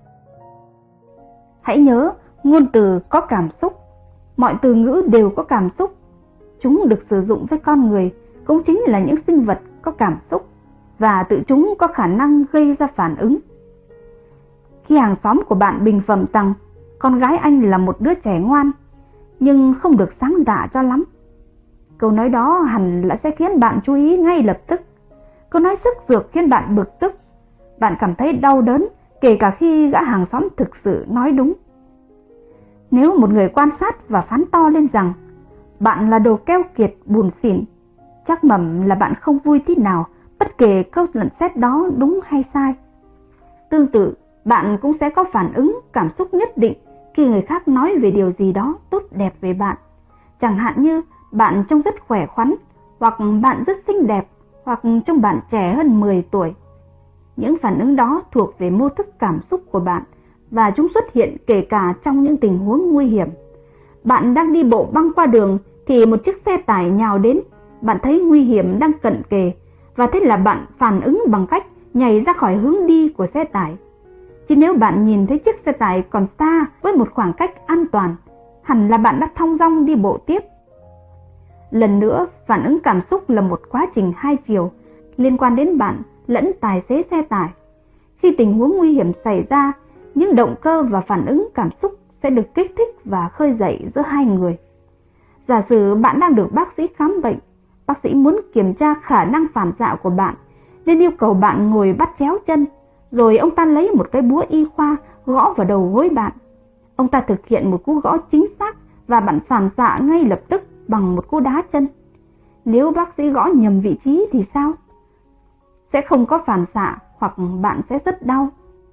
Hãy nhớ, ngôn từ có cảm xúc. Mọi từ ngữ đều có cảm xúc. Chúng được sử dụng với con người, cũng chính là những sinh vật có cảm xúc, và tự chúng có khả năng gây ra phản ứng. Khi hàng xóm của bạn bình phẩm rằng con gái anh là một đứa trẻ ngoan, nhưng không được sáng dạ cho lắm, câu nói đó hẳn là sẽ khiến bạn chú ý ngay lập tức. Câu nói sức dược khiến bạn bực tức, bạn cảm thấy đau đớn, kể cả khi gã hàng xóm thực sự nói đúng. Nếu một người quan sát và phán to lên rằng bạn là đồ keo kiệt, bùn xỉn, chắc mẩm là bạn không vui tí nào, bất kể câu nhận xét đó đúng hay sai. Tương tự, bạn cũng sẽ có phản ứng cảm xúc nhất định khi người khác nói về điều gì đó tốt đẹp về bạn. Chẳng hạn như bạn trông rất khỏe khoắn, hoặc bạn rất xinh đẹp, hoặc trông bạn trẻ hơn 10 tuổi. Những phản ứng đó thuộc về mô thức cảm xúc của bạn, và chúng xuất hiện kể cả trong những tình huống nguy hiểm. Bạn đang đi bộ băng qua đường thì một chiếc xe tải nhào đến, bạn thấy nguy hiểm đang cận kề, và thế là bạn phản ứng bằng cách nhảy ra khỏi hướng đi của xe tải. Chứ nếu bạn nhìn thấy chiếc xe tải còn xa với một khoảng cách an toàn, hẳn là bạn đã thong dong đi bộ tiếp. Lần nữa, phản ứng cảm xúc là một quá trình hai chiều, liên quan đến bạn lẫn tài xế xe tải. Khi tình huống nguy hiểm xảy ra, những động cơ và phản ứng cảm xúc sẽ được kích thích và khơi dậy giữa hai người. Giả sử bạn đang được bác sĩ khám bệnh, bác sĩ muốn kiểm tra khả năng phản xạ của bạn, nên yêu cầu bạn ngồi bắt chéo chân, rồi ông ta lấy một cái búa y khoa gõ vào đầu gối bạn. Ông ta thực hiện một cú gõ chính xác và bạn phản xạ ngay lập tức bằng một cú đá chân. Nếu bác sĩ gõ nhầm vị trí thì sao? Sẽ không có phản xạ, hoặc bạn sẽ rất đau.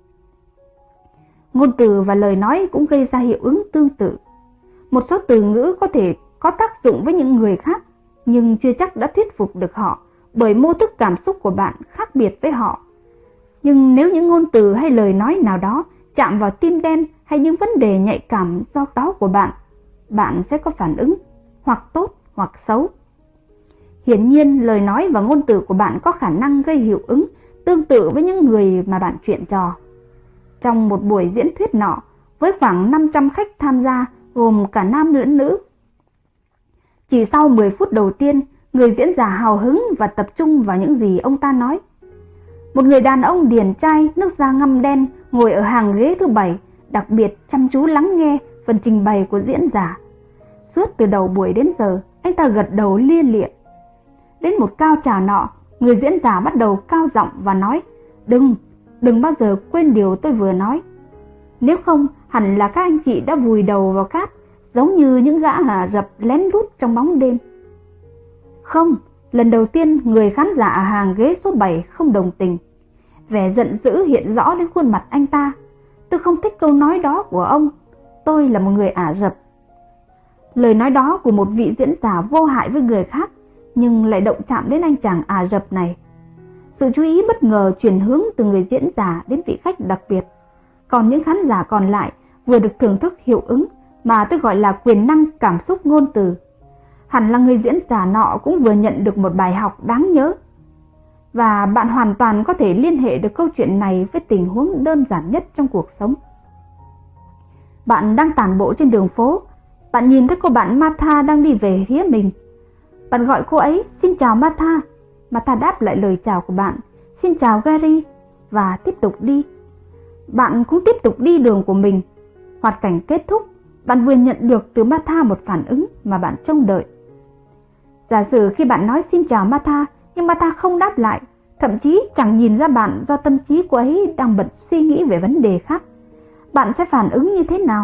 Ngôn từ và lời nói cũng gây ra hiệu ứng tương tự. Một số từ ngữ có thể có tác dụng với những người khác, nhưng chưa chắc đã thuyết phục được họ, bởi mô thức cảm xúc của bạn khác biệt với họ. Nhưng nếu những ngôn từ hay lời nói nào đó chạm vào tim đen hay những vấn đề nhạy cảm do đó của bạn, bạn sẽ có phản ứng, hoặc tốt hoặc xấu. Hiển nhiên, lời nói và ngôn từ của bạn có khả năng gây hiệu ứng tương tự với những người mà bạn chuyện trò. Trong một buổi diễn thuyết nọ, với khoảng 500 khách tham gia, gồm cả nam lẫn nữ, chỉ sau 10 phút đầu tiên, người diễn giả hào hứng và tập trung vào những gì ông ta nói. Một người đàn ông điển trai, nước da ngăm đen, ngồi ở hàng ghế thứ 7, đặc biệt chăm chú lắng nghe phần trình bày của diễn giả. Suốt từ đầu buổi đến giờ, anh ta gật đầu lia lịa. Đến một cao trào nọ, người diễn giả bắt đầu cao giọng và nói: Đừng bao giờ quên điều tôi vừa nói. Nếu không, hẳn là các anh chị đã vùi đầu vào cát, giống như những gã Ả Rập lén lút trong bóng đêm. Không, lần đầu tiên người khán giả ở hàng ghế số 7 không đồng tình. Vẻ giận dữ hiện rõ lên khuôn mặt anh ta. Tôi không thích câu nói đó của ông. Tôi là một người Ả Rập. Lời nói đó của một vị diễn giả vô hại với người khác, nhưng lại động chạm đến anh chàng Ả Rập này. Sự chú ý bất ngờ chuyển hướng từ người diễn giả đến vị khách đặc biệt. Còn những khán giả còn lại vừa được thưởng thức hiệu ứng mà tôi gọi là quyền năng cảm xúc ngôn từ. Hẳn là người diễn giả nọ cũng vừa nhận được một bài học đáng nhớ. Và bạn hoàn toàn có thể liên hệ được câu chuyện này với tình huống đơn giản nhất trong cuộc sống. Bạn đang tản bộ trên đường phố. Bạn nhìn thấy cô bạn Martha đang đi về phía mình. Bạn gọi cô ấy: "Xin chào Martha." Martha đáp lại lời chào của bạn: "Xin chào Gary", và tiếp tục đi. Bạn cũng tiếp tục đi đường của mình. Hoạt cảnh kết thúc, bạn vừa nhận được từ Martha một phản ứng mà bạn trông đợi. Giả sử khi bạn nói "Xin chào Martha", nhưng Martha không đáp lại, thậm chí chẳng nhìn ra bạn do tâm trí cô ấy đang bận suy nghĩ về vấn đề khác, bạn sẽ phản ứng như thế nào?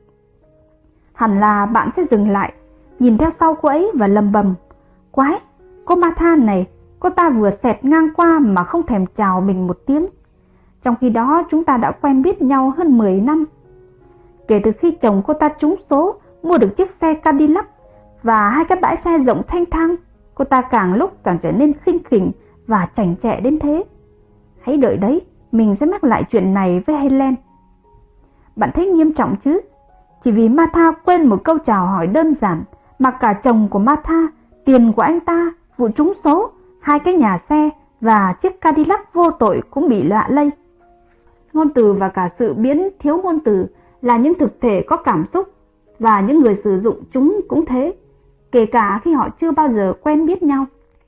Hẳn là bạn sẽ dừng lại, nhìn theo sau cô ấy và lầm bầm: "Quái, cô Martha này, cô ta vừa xẹt ngang qua mà không thèm chào mình một tiếng. Trong khi đó chúng ta đã quen biết nhau hơn 10 năm. Kể từ khi chồng cô ta trúng số mua được chiếc xe Cadillac và hai cái bãi xe rộng thanh thang, cô ta càng lúc càng trở nên khinh khỉnh và chảnh chẹ đến thế. Hãy đợi đấy, mình sẽ mắc lại chuyện này với Helen." Bạn thấy nghiêm trọng chứ? Chỉ vì Martha quên một câu chào hỏi đơn giản mà cả chồng của Martha, tiền của anh ta, vụ trúng số, hai cái nhà xe và chiếc Cadillac vô tội cũng bị lạ lây. Ngôn từ và cả sự biến thiếu ngôn từ là những thực thể có cảm xúc, và những người sử dụng chúng cũng thế, kể cả khi họ chưa bao giờ quen biết nhau.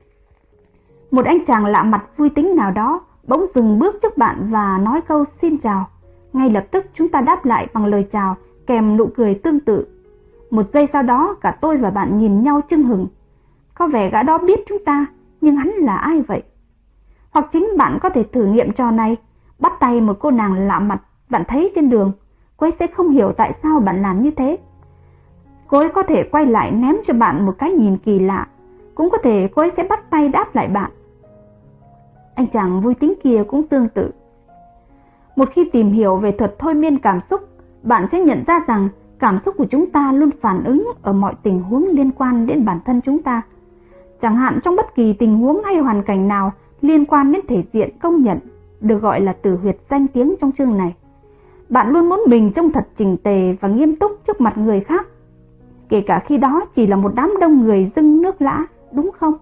Một anh chàng lạ mặt vui tính nào đó bỗng dừng bước trước bạn và nói câu "Xin chào". Ngay lập tức chúng ta đáp lại bằng lời chào kèm nụ cười tương tự. Một giây sau đó, cả tôi và bạn nhìn nhau chưng hửng. Có vẻ gã đó biết chúng ta, nhưng hắn là ai vậy? Hoặc chính bạn có thể thử nghiệm trò này. bắt tay một cô nàng lạ mặt bạn thấy trên đường, cô ấy sẽ không hiểu tại sao bạn làm như thế. Cô ấy có thể quay lại ném cho bạn một cái nhìn kỳ lạ, cũng có thể cô ấy sẽ bắt tay đáp lại bạn. Anh chàng vui tính kia cũng tương tự. Một khi tìm hiểu về thuật thôi miên cảm xúc, bạn sẽ nhận ra rằng cảm xúc của chúng ta luôn phản ứng ở mọi tình huống liên quan đến bản thân chúng ta. Chẳng hạn trong bất kỳ tình huống hay hoàn cảnh nào liên quan đến thể diện công nhận, được gọi là từ huyệt danh tiếng trong chương này. Bạn luôn muốn mình trông thật chỉnh tề và nghiêm túc trước mặt người khác, kể cả khi đó chỉ là một đám đông người dưng nước lã, đúng không?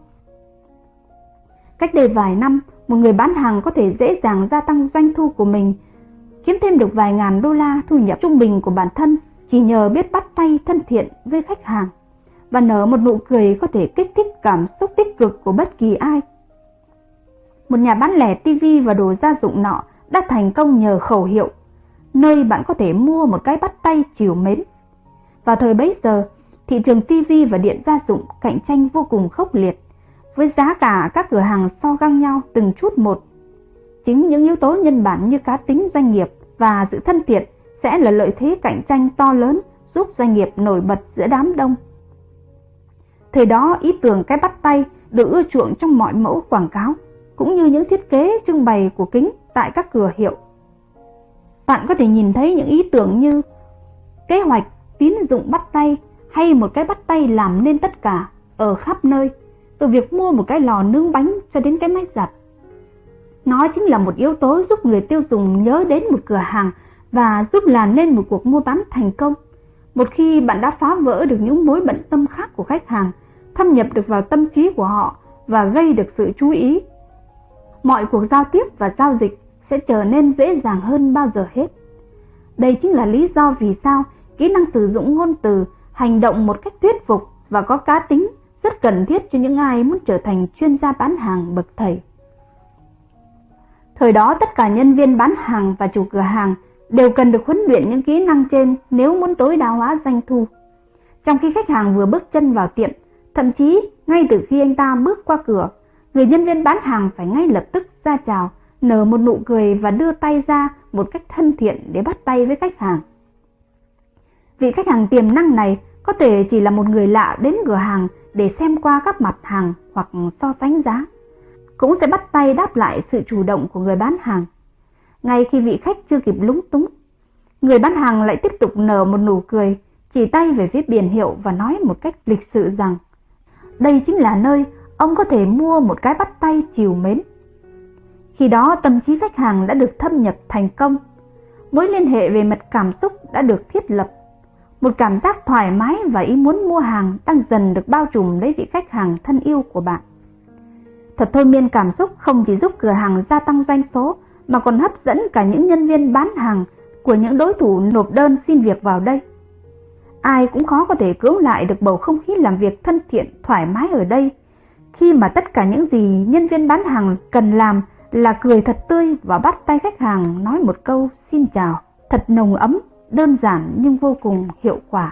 Cách đây vài năm, một người bán hàng có thể dễ dàng gia tăng doanh thu của mình, kiếm thêm được vài ngàn đô la thu nhập trung bình của bản thân chỉ nhờ biết bắt tay thân thiện với khách hàng và nở một nụ cười có thể kích thích cảm xúc tích cực của bất kỳ ai. Một nhà bán lẻ TV và đồ gia dụng nọ đã thành công nhờ khẩu hiệu nơi bạn có thể mua một cái bắt tay trìu mến. Vào thời bấy giờ, thị trường TV và điện gia dụng cạnh tranh vô cùng khốc liệt, với giá cả các cửa hàng so găng nhau từng chút một. Chính những yếu tố nhân bản như cá tính doanh nghiệp và sự thân thiện sẽ là lợi thế cạnh tranh to lớn giúp doanh nghiệp nổi bật giữa đám đông. Thời đó, ý tưởng cái bắt tay được ưa chuộng trong mọi mẫu quảng cáo, cũng như những thiết kế trưng bày của kính tại các cửa hiệu. Bạn có thể nhìn thấy những ý tưởng như kế hoạch tín dụng bắt tay hay một cái bắt tay làm nên tất cả ở khắp nơi, từ việc mua một cái lò nướng bánh cho đến cái máy giặt. Nó chính là một yếu tố giúp người tiêu dùng nhớ đến một cửa hàng và giúp làm nên một cuộc mua bán thành công. Một khi bạn đã phá vỡ được những mối bận tâm khác của khách hàng, thâm nhập được vào tâm trí của họ và gây được sự chú ý, mọi cuộc giao tiếp và giao dịch sẽ trở nên dễ dàng hơn bao giờ hết. Đây chính là lý do vì sao kỹ năng sử dụng ngôn từ, hành động một cách thuyết phục và có cá tính rất cần thiết cho những ai muốn trở thành chuyên gia bán hàng bậc thầy. Thời đó tất cả nhân viên bán hàng và chủ cửa hàng đều cần được huấn luyện những kỹ năng trên nếu muốn tối đa hóa doanh thu. Trong khi khách hàng vừa bước chân vào tiệm, thậm chí ngay từ khi anh ta bước qua cửa, người nhân viên bán hàng phải ngay lập tức ra chào, nở một nụ cười và đưa tay ra một cách thân thiện để bắt tay với khách hàng. Vị khách hàng tiềm năng này có thể chỉ là một người lạ đến cửa hàng để xem qua các mặt hàng hoặc so sánh giá, cũng sẽ bắt tay đáp lại sự chủ động của người bán hàng. Ngay khi vị khách chưa kịp lúng túng, người bán hàng lại tiếp tục nở một nụ cười, chỉ tay về phía biển hiệu và nói một cách lịch sự rằng đây chính là nơi ông có thể mua một cái bắt tay trìu mến. Khi đó tâm trí khách hàng đã được thâm nhập thành công, mối liên hệ về mặt cảm xúc đã được thiết lập. Một cảm giác thoải mái và ý muốn mua hàng đang dần được bao trùm lấy vị khách hàng thân yêu của bạn. Thuật thôi miên cảm xúc không chỉ giúp cửa hàng gia tăng doanh số mà còn hấp dẫn cả những nhân viên bán hàng của những đối thủ nộp đơn xin việc vào đây. Ai cũng khó có thể cưỡng lại được bầu không khí làm việc thân thiện, thoải mái ở đây, khi mà tất cả những gì nhân viên bán hàng cần làm là cười thật tươi và bắt tay khách hàng nói một câu xin chào, thật nồng ấm, đơn giản nhưng vô cùng hiệu quả.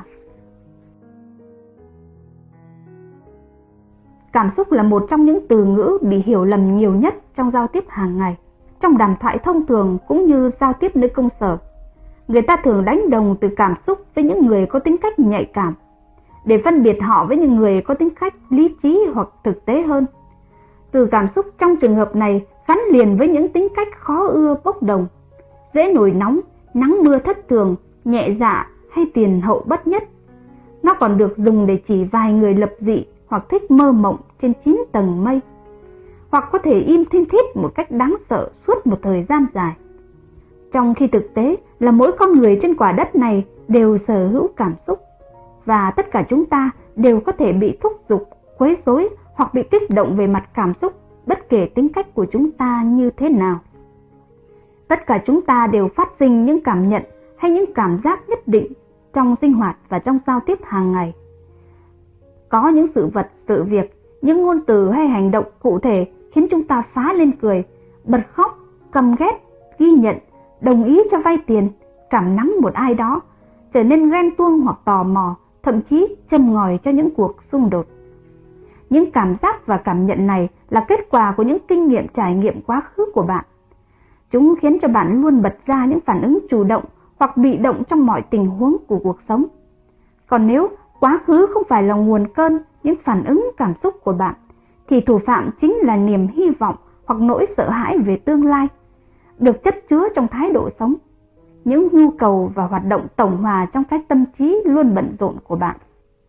Cảm xúc là một trong những từ ngữ bị hiểu lầm nhiều nhất trong giao tiếp hàng ngày, trong đàm thoại thông thường cũng như giao tiếp nơi công sở. Người ta thường đánh đồng từ cảm xúc với những người có tính cách nhạy cảm, để phân biệt họ với những người có tính cách lý trí hoặc thực tế hơn. Từ cảm xúc trong trường hợp này gắn liền với những tính cách khó ưa bốc đồng, dễ nổi nóng, nắng mưa thất thường, nhẹ dạ hay tiền hậu bất nhất. Nó còn được dùng để chỉ vài người lập dị hoặc thích mơ mộng trên 9 tầng mây, hoặc có thể im thinh thít một cách đáng sợ suốt một thời gian dài. Trong khi thực tế là mỗi con người trên quả đất này đều sở hữu cảm xúc, và tất cả chúng ta đều có thể bị thúc giục, quấy rối hoặc bị kích động về mặt cảm xúc, bất kể tính cách của chúng ta như thế nào. Tất cả chúng ta đều phát sinh những cảm nhận hay những cảm giác nhất định trong sinh hoạt và trong giao tiếp hàng ngày. Có những sự vật, sự việc, những ngôn từ hay hành động cụ thể khiến chúng ta phá lên cười, bật khóc, căm ghét, ghi nhận, đồng ý cho vay tiền, cảm nắng một ai đó, trở nên ghen tuông hoặc tò mò, thậm chí châm ngòi cho những cuộc xung đột. Những cảm giác và cảm nhận này là kết quả của những kinh nghiệm trải nghiệm quá khứ của bạn. Chúng khiến cho bạn luôn bật ra những phản ứng chủ động hoặc bị động trong mọi tình huống của cuộc sống. Còn nếu quá khứ không phải là nguồn cơn những phản ứng cảm xúc của bạn, thì thủ phạm chính là niềm hy vọng hoặc nỗi sợ hãi về tương lai, được chất chứa trong thái độ sống, những nhu cầu và hoạt động tổng hòa trong cái tâm trí luôn bận rộn của bạn.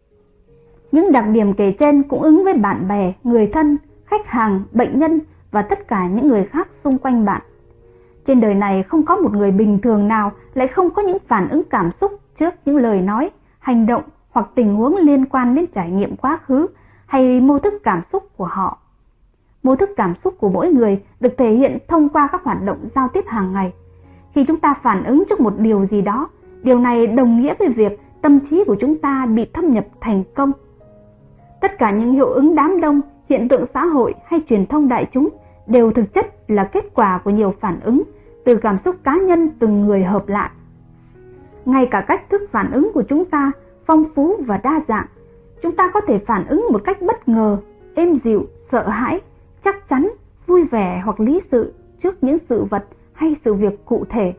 Những đặc điểm kể trên cũng ứng với bạn bè, người thân, khách hàng, bệnh nhân và tất cả những người khác xung quanh bạn. Trên đời này không có một người bình thường nào lại không có những phản ứng cảm xúc trước những lời nói, hành động hoặc tình huống liên quan đến trải nghiệm quá khứ hay mô thức cảm xúc của họ. Mô thức cảm xúc của mỗi người được thể hiện thông qua các hoạt động giao tiếp hàng ngày. Khi chúng ta phản ứng trước một điều gì đó, điều này đồng nghĩa với việc tâm trí của chúng ta bị thâm nhập thành công. Tất cả những hiệu ứng đám đông, hiện tượng xã hội hay truyền thông đại chúng đều thực chất là kết quả của nhiều phản ứng từ cảm xúc cá nhân từng người hợp lại. Ngay cả cách thức phản ứng của chúng ta phong phú và đa dạng. Chúng ta có thể phản ứng một cách bất ngờ, êm dịu, sợ hãi, chắc chắn, vui vẻ hoặc lý sự trước những sự vật hay sự việc cụ thể.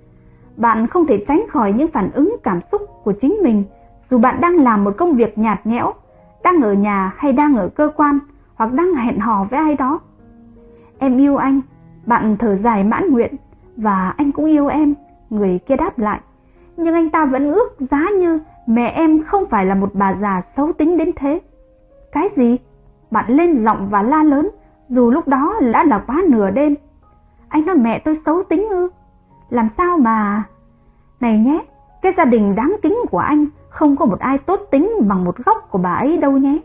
Bạn không thể tránh khỏi những phản ứng cảm xúc của chính mình, dù bạn đang làm một công việc nhạt nhẽo, đang ở nhà hay đang ở cơ quan, hoặc đang hẹn hò với ai đó. Em yêu anh, bạn thở dài mãn nguyện, và anh cũng yêu em, người kia đáp lại. Nhưng anh ta vẫn ước giá như mẹ em không phải là một bà già xấu tính đến thế. Cái gì? Bạn lên giọng và la lớn, dù lúc đó đã là quá nửa đêm. Anh nói mẹ tôi xấu tính ư? Làm sao mà... Này nhé, cái gia đình đáng kính của anh không có một ai tốt tính bằng một góc của bà ấy đâu nhé.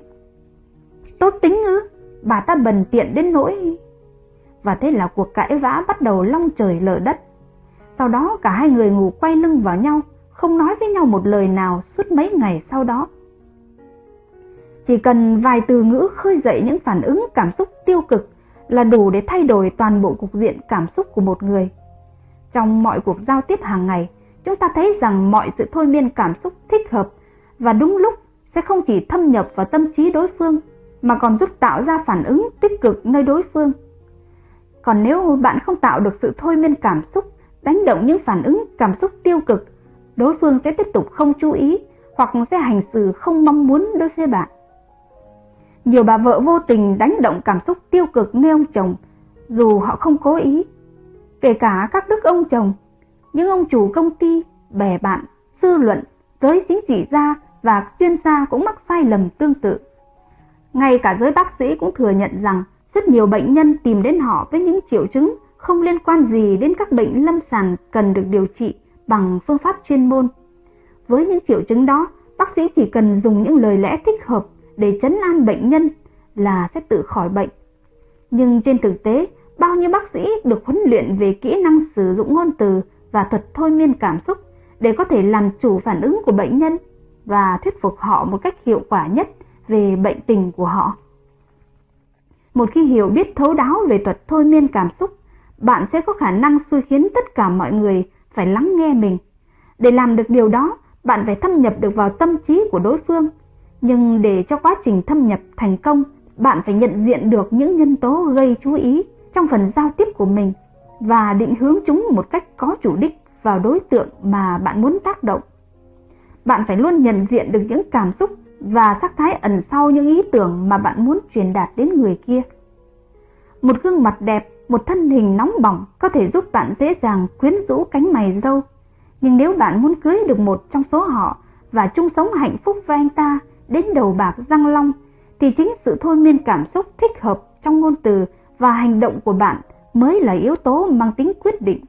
Tốt tính ư? Bà ta bần tiện đến nỗi... Và thế là cuộc cãi vã bắt đầu long trời lở đất. Sau đó cả hai người ngủ quay lưng vào nhau, không nói với nhau một lời nào suốt mấy ngày sau đó. Chỉ cần vài từ ngữ khơi dậy những phản ứng cảm xúc tiêu cực là đủ để thay đổi toàn bộ cục diện cảm xúc của một người. Trong mọi cuộc giao tiếp hàng ngày, chúng ta thấy rằng mọi sự thôi miên cảm xúc thích hợp và đúng lúc sẽ không chỉ thâm nhập vào tâm trí đối phương, mà còn giúp tạo ra phản ứng tích cực nơi đối phương. Còn nếu bạn không tạo được sự thôi miên cảm xúc, đánh động những phản ứng cảm xúc tiêu cực, đối phương sẽ tiếp tục không chú ý hoặc sẽ hành xử không mong muốn đối với bạn. Nhiều bà vợ vô tình đánh động cảm xúc tiêu cực nơi ông chồng, dù họ không cố ý. Kể cả các đức ông chồng, những ông chủ công ty, bè bạn, dư luận, giới chính trị gia và chuyên gia cũng mắc sai lầm tương tự. Ngay cả giới bác sĩ cũng thừa nhận rằng rất nhiều bệnh nhân tìm đến họ với những triệu chứng không liên quan gì đến các bệnh lâm sàng cần được điều trị bằng phương pháp chuyên môn. Với những triệu chứng đó, bác sĩ chỉ cần dùng những lời lẽ thích hợp để trấn an bệnh nhân là sẽ tự khỏi bệnh. Nhưng trên thực tế, bao nhiêu bác sĩ được huấn luyện về kỹ năng sử dụng ngôn từ và thuật thôi miên cảm xúc để có thể làm chủ phản ứng của bệnh nhân và thuyết phục họ một cách hiệu quả nhất về bệnh tình của họ. Một khi hiểu biết thấu đáo về thuật thôi miên cảm xúc, bạn sẽ có khả năng xui khiến tất cả mọi người phải lắng nghe mình. Để làm được điều đó, bạn phải thâm nhập được vào tâm trí của đối phương. Nhưng để cho quá trình thâm nhập thành công, bạn phải nhận diện được những nhân tố gây chú ý trong phần giao tiếp của mình và định hướng chúng một cách có chủ đích vào đối tượng mà bạn muốn tác động. Bạn phải luôn nhận diện được những cảm xúc và sắc thái ẩn sau những ý tưởng mà bạn muốn truyền đạt đến người kia. Một gương mặt đẹp, một thân hình nóng bỏng có thể giúp bạn dễ dàng quyến rũ cánh mày râu. Nhưng nếu bạn muốn cưới được một trong số họ và chung sống hạnh phúc với anh ta đến đầu bạc răng long, thì chính sự thôi miên cảm xúc thích hợp trong ngôn từ và hành động của bạn mới là yếu tố mang tính quyết định.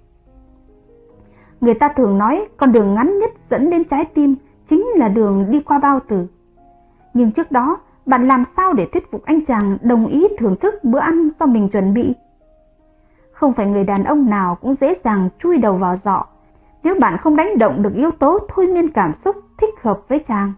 Người ta thường nói con đường ngắn nhất dẫn đến trái tim chính là đường đi qua bao tử. Nhưng trước đó, bạn làm sao để thuyết phục anh chàng đồng ý thưởng thức bữa ăn do mình chuẩn bị? Không phải người đàn ông nào cũng dễ dàng chui đầu vào giọ nếu bạn không đánh động được yếu tố thôi miên cảm xúc thích hợp với chàng.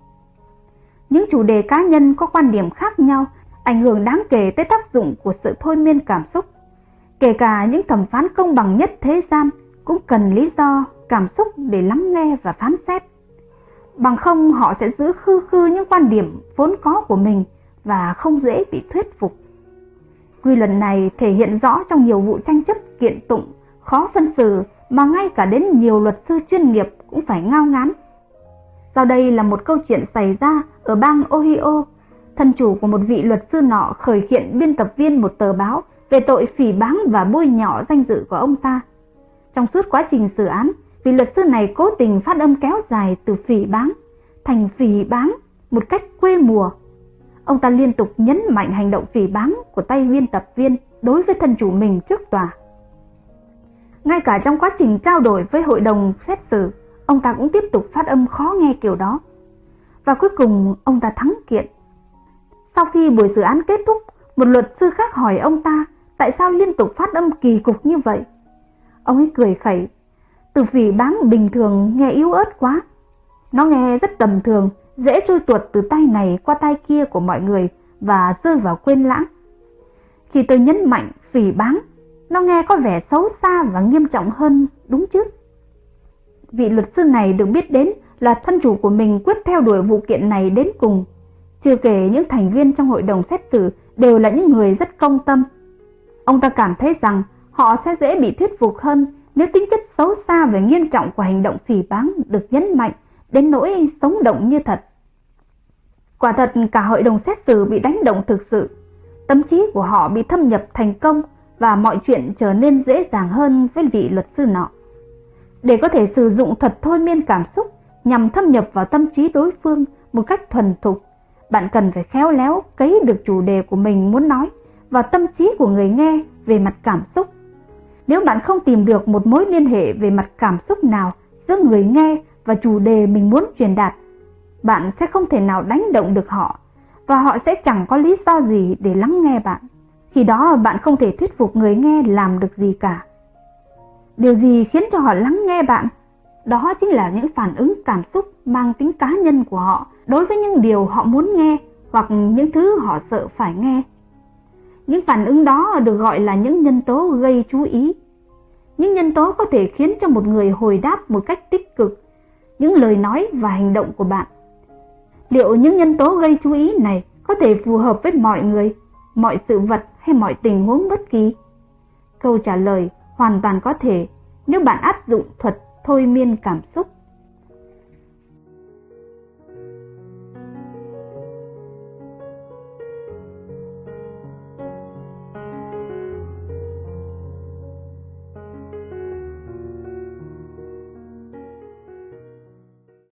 Những chủ đề cá nhân có quan điểm khác nhau ảnh hưởng đáng kể tới tác dụng của sự thôi miên cảm xúc. Kể cả những thẩm phán công bằng nhất thế gian cũng cần lý do, cảm xúc để lắng nghe và phán xét. Bằng không họ sẽ giữ khư khư những quan điểm vốn có của mình và không dễ bị thuyết phục. Quy luật này thể hiện rõ trong nhiều vụ tranh chấp kiện tụng khó phân xử mà ngay cả đến nhiều luật sư chuyên nghiệp cũng phải ngao ngán. Sau đây là một câu chuyện xảy ra ở bang Ohio. Thân chủ của một vị luật sư nọ khởi kiện biên tập viên một tờ báo về tội phỉ báng và bôi nhọ danh dự của ông ta. Trong suốt quá trình xử án, vị luật sư này cố tình phát âm kéo dài từ phỉ báng thành phỉ báng một cách quê mùa. Ông ta liên tục nhấn mạnh hành động phỉ báng của tay biên tập viên đối với thân chủ mình trước tòa. Ngay cả trong quá trình trao đổi với hội đồng xét xử, ông ta cũng tiếp tục phát âm khó nghe kiểu đó. Và cuối cùng ông ta thắng kiện. Sau khi buổi xử án kết thúc, một luật sư khác hỏi ông ta tại sao liên tục phát âm kỳ cục như vậy. Ông ấy cười khẩy. Từ phỉ báng bình thường nghe yếu ớt quá. Nó nghe rất tầm thường, dễ trôi tuột từ tay này qua tay kia của mọi người và rơi vào quên lãng. Khi tôi nhấn mạnh phỉ báng, nó nghe có vẻ xấu xa và nghiêm trọng hơn, đúng chứ? Vị luật sư này được biết đến là thân chủ của mình quyết theo đuổi vụ kiện này đến cùng. Chưa kể những thành viên trong hội đồng xét xử đều là những người rất công tâm. Ông ta cảm thấy rằng họ sẽ dễ bị thuyết phục hơn nếu tính chất xấu xa và nghiêm trọng của hành động phỉ báng được nhấn mạnh đến nỗi sống động như thật. Quả thật cả hội đồng xét xử bị đánh động thực sự. Tâm trí của họ bị thâm nhập thành công và mọi chuyện trở nên dễ dàng hơn với vị luật sư nọ. Để có thể sử dụng thuật thôi miên cảm xúc nhằm thâm nhập vào tâm trí đối phương một cách thuần thục, bạn cần phải khéo léo cấy được chủ đề của mình muốn nói vào tâm trí của người nghe về mặt cảm xúc. Nếu bạn không tìm được một mối liên hệ về mặt cảm xúc nào giữa người nghe và chủ đề mình muốn truyền đạt, bạn sẽ không thể nào đánh động được họ và họ sẽ chẳng có lý do gì để lắng nghe bạn. Khi đó bạn không thể thuyết phục người nghe làm được gì cả. Điều gì khiến cho họ lắng nghe bạn? Đó chính là những phản ứng cảm xúc mang tính cá nhân của họ đối với những điều họ muốn nghe hoặc những thứ họ sợ phải nghe. Những phản ứng đó được gọi là những nhân tố gây chú ý. Những nhân tố có thể khiến cho một người hồi đáp một cách tích cực những lời nói và hành động của bạn. Liệu những nhân tố gây chú ý này có thể phù hợp với mọi người, mọi sự vật hay mọi tình huống bất kỳ? Câu trả lời hoàn toàn có thể nếu bạn áp dụng thuật thôi miên cảm xúc.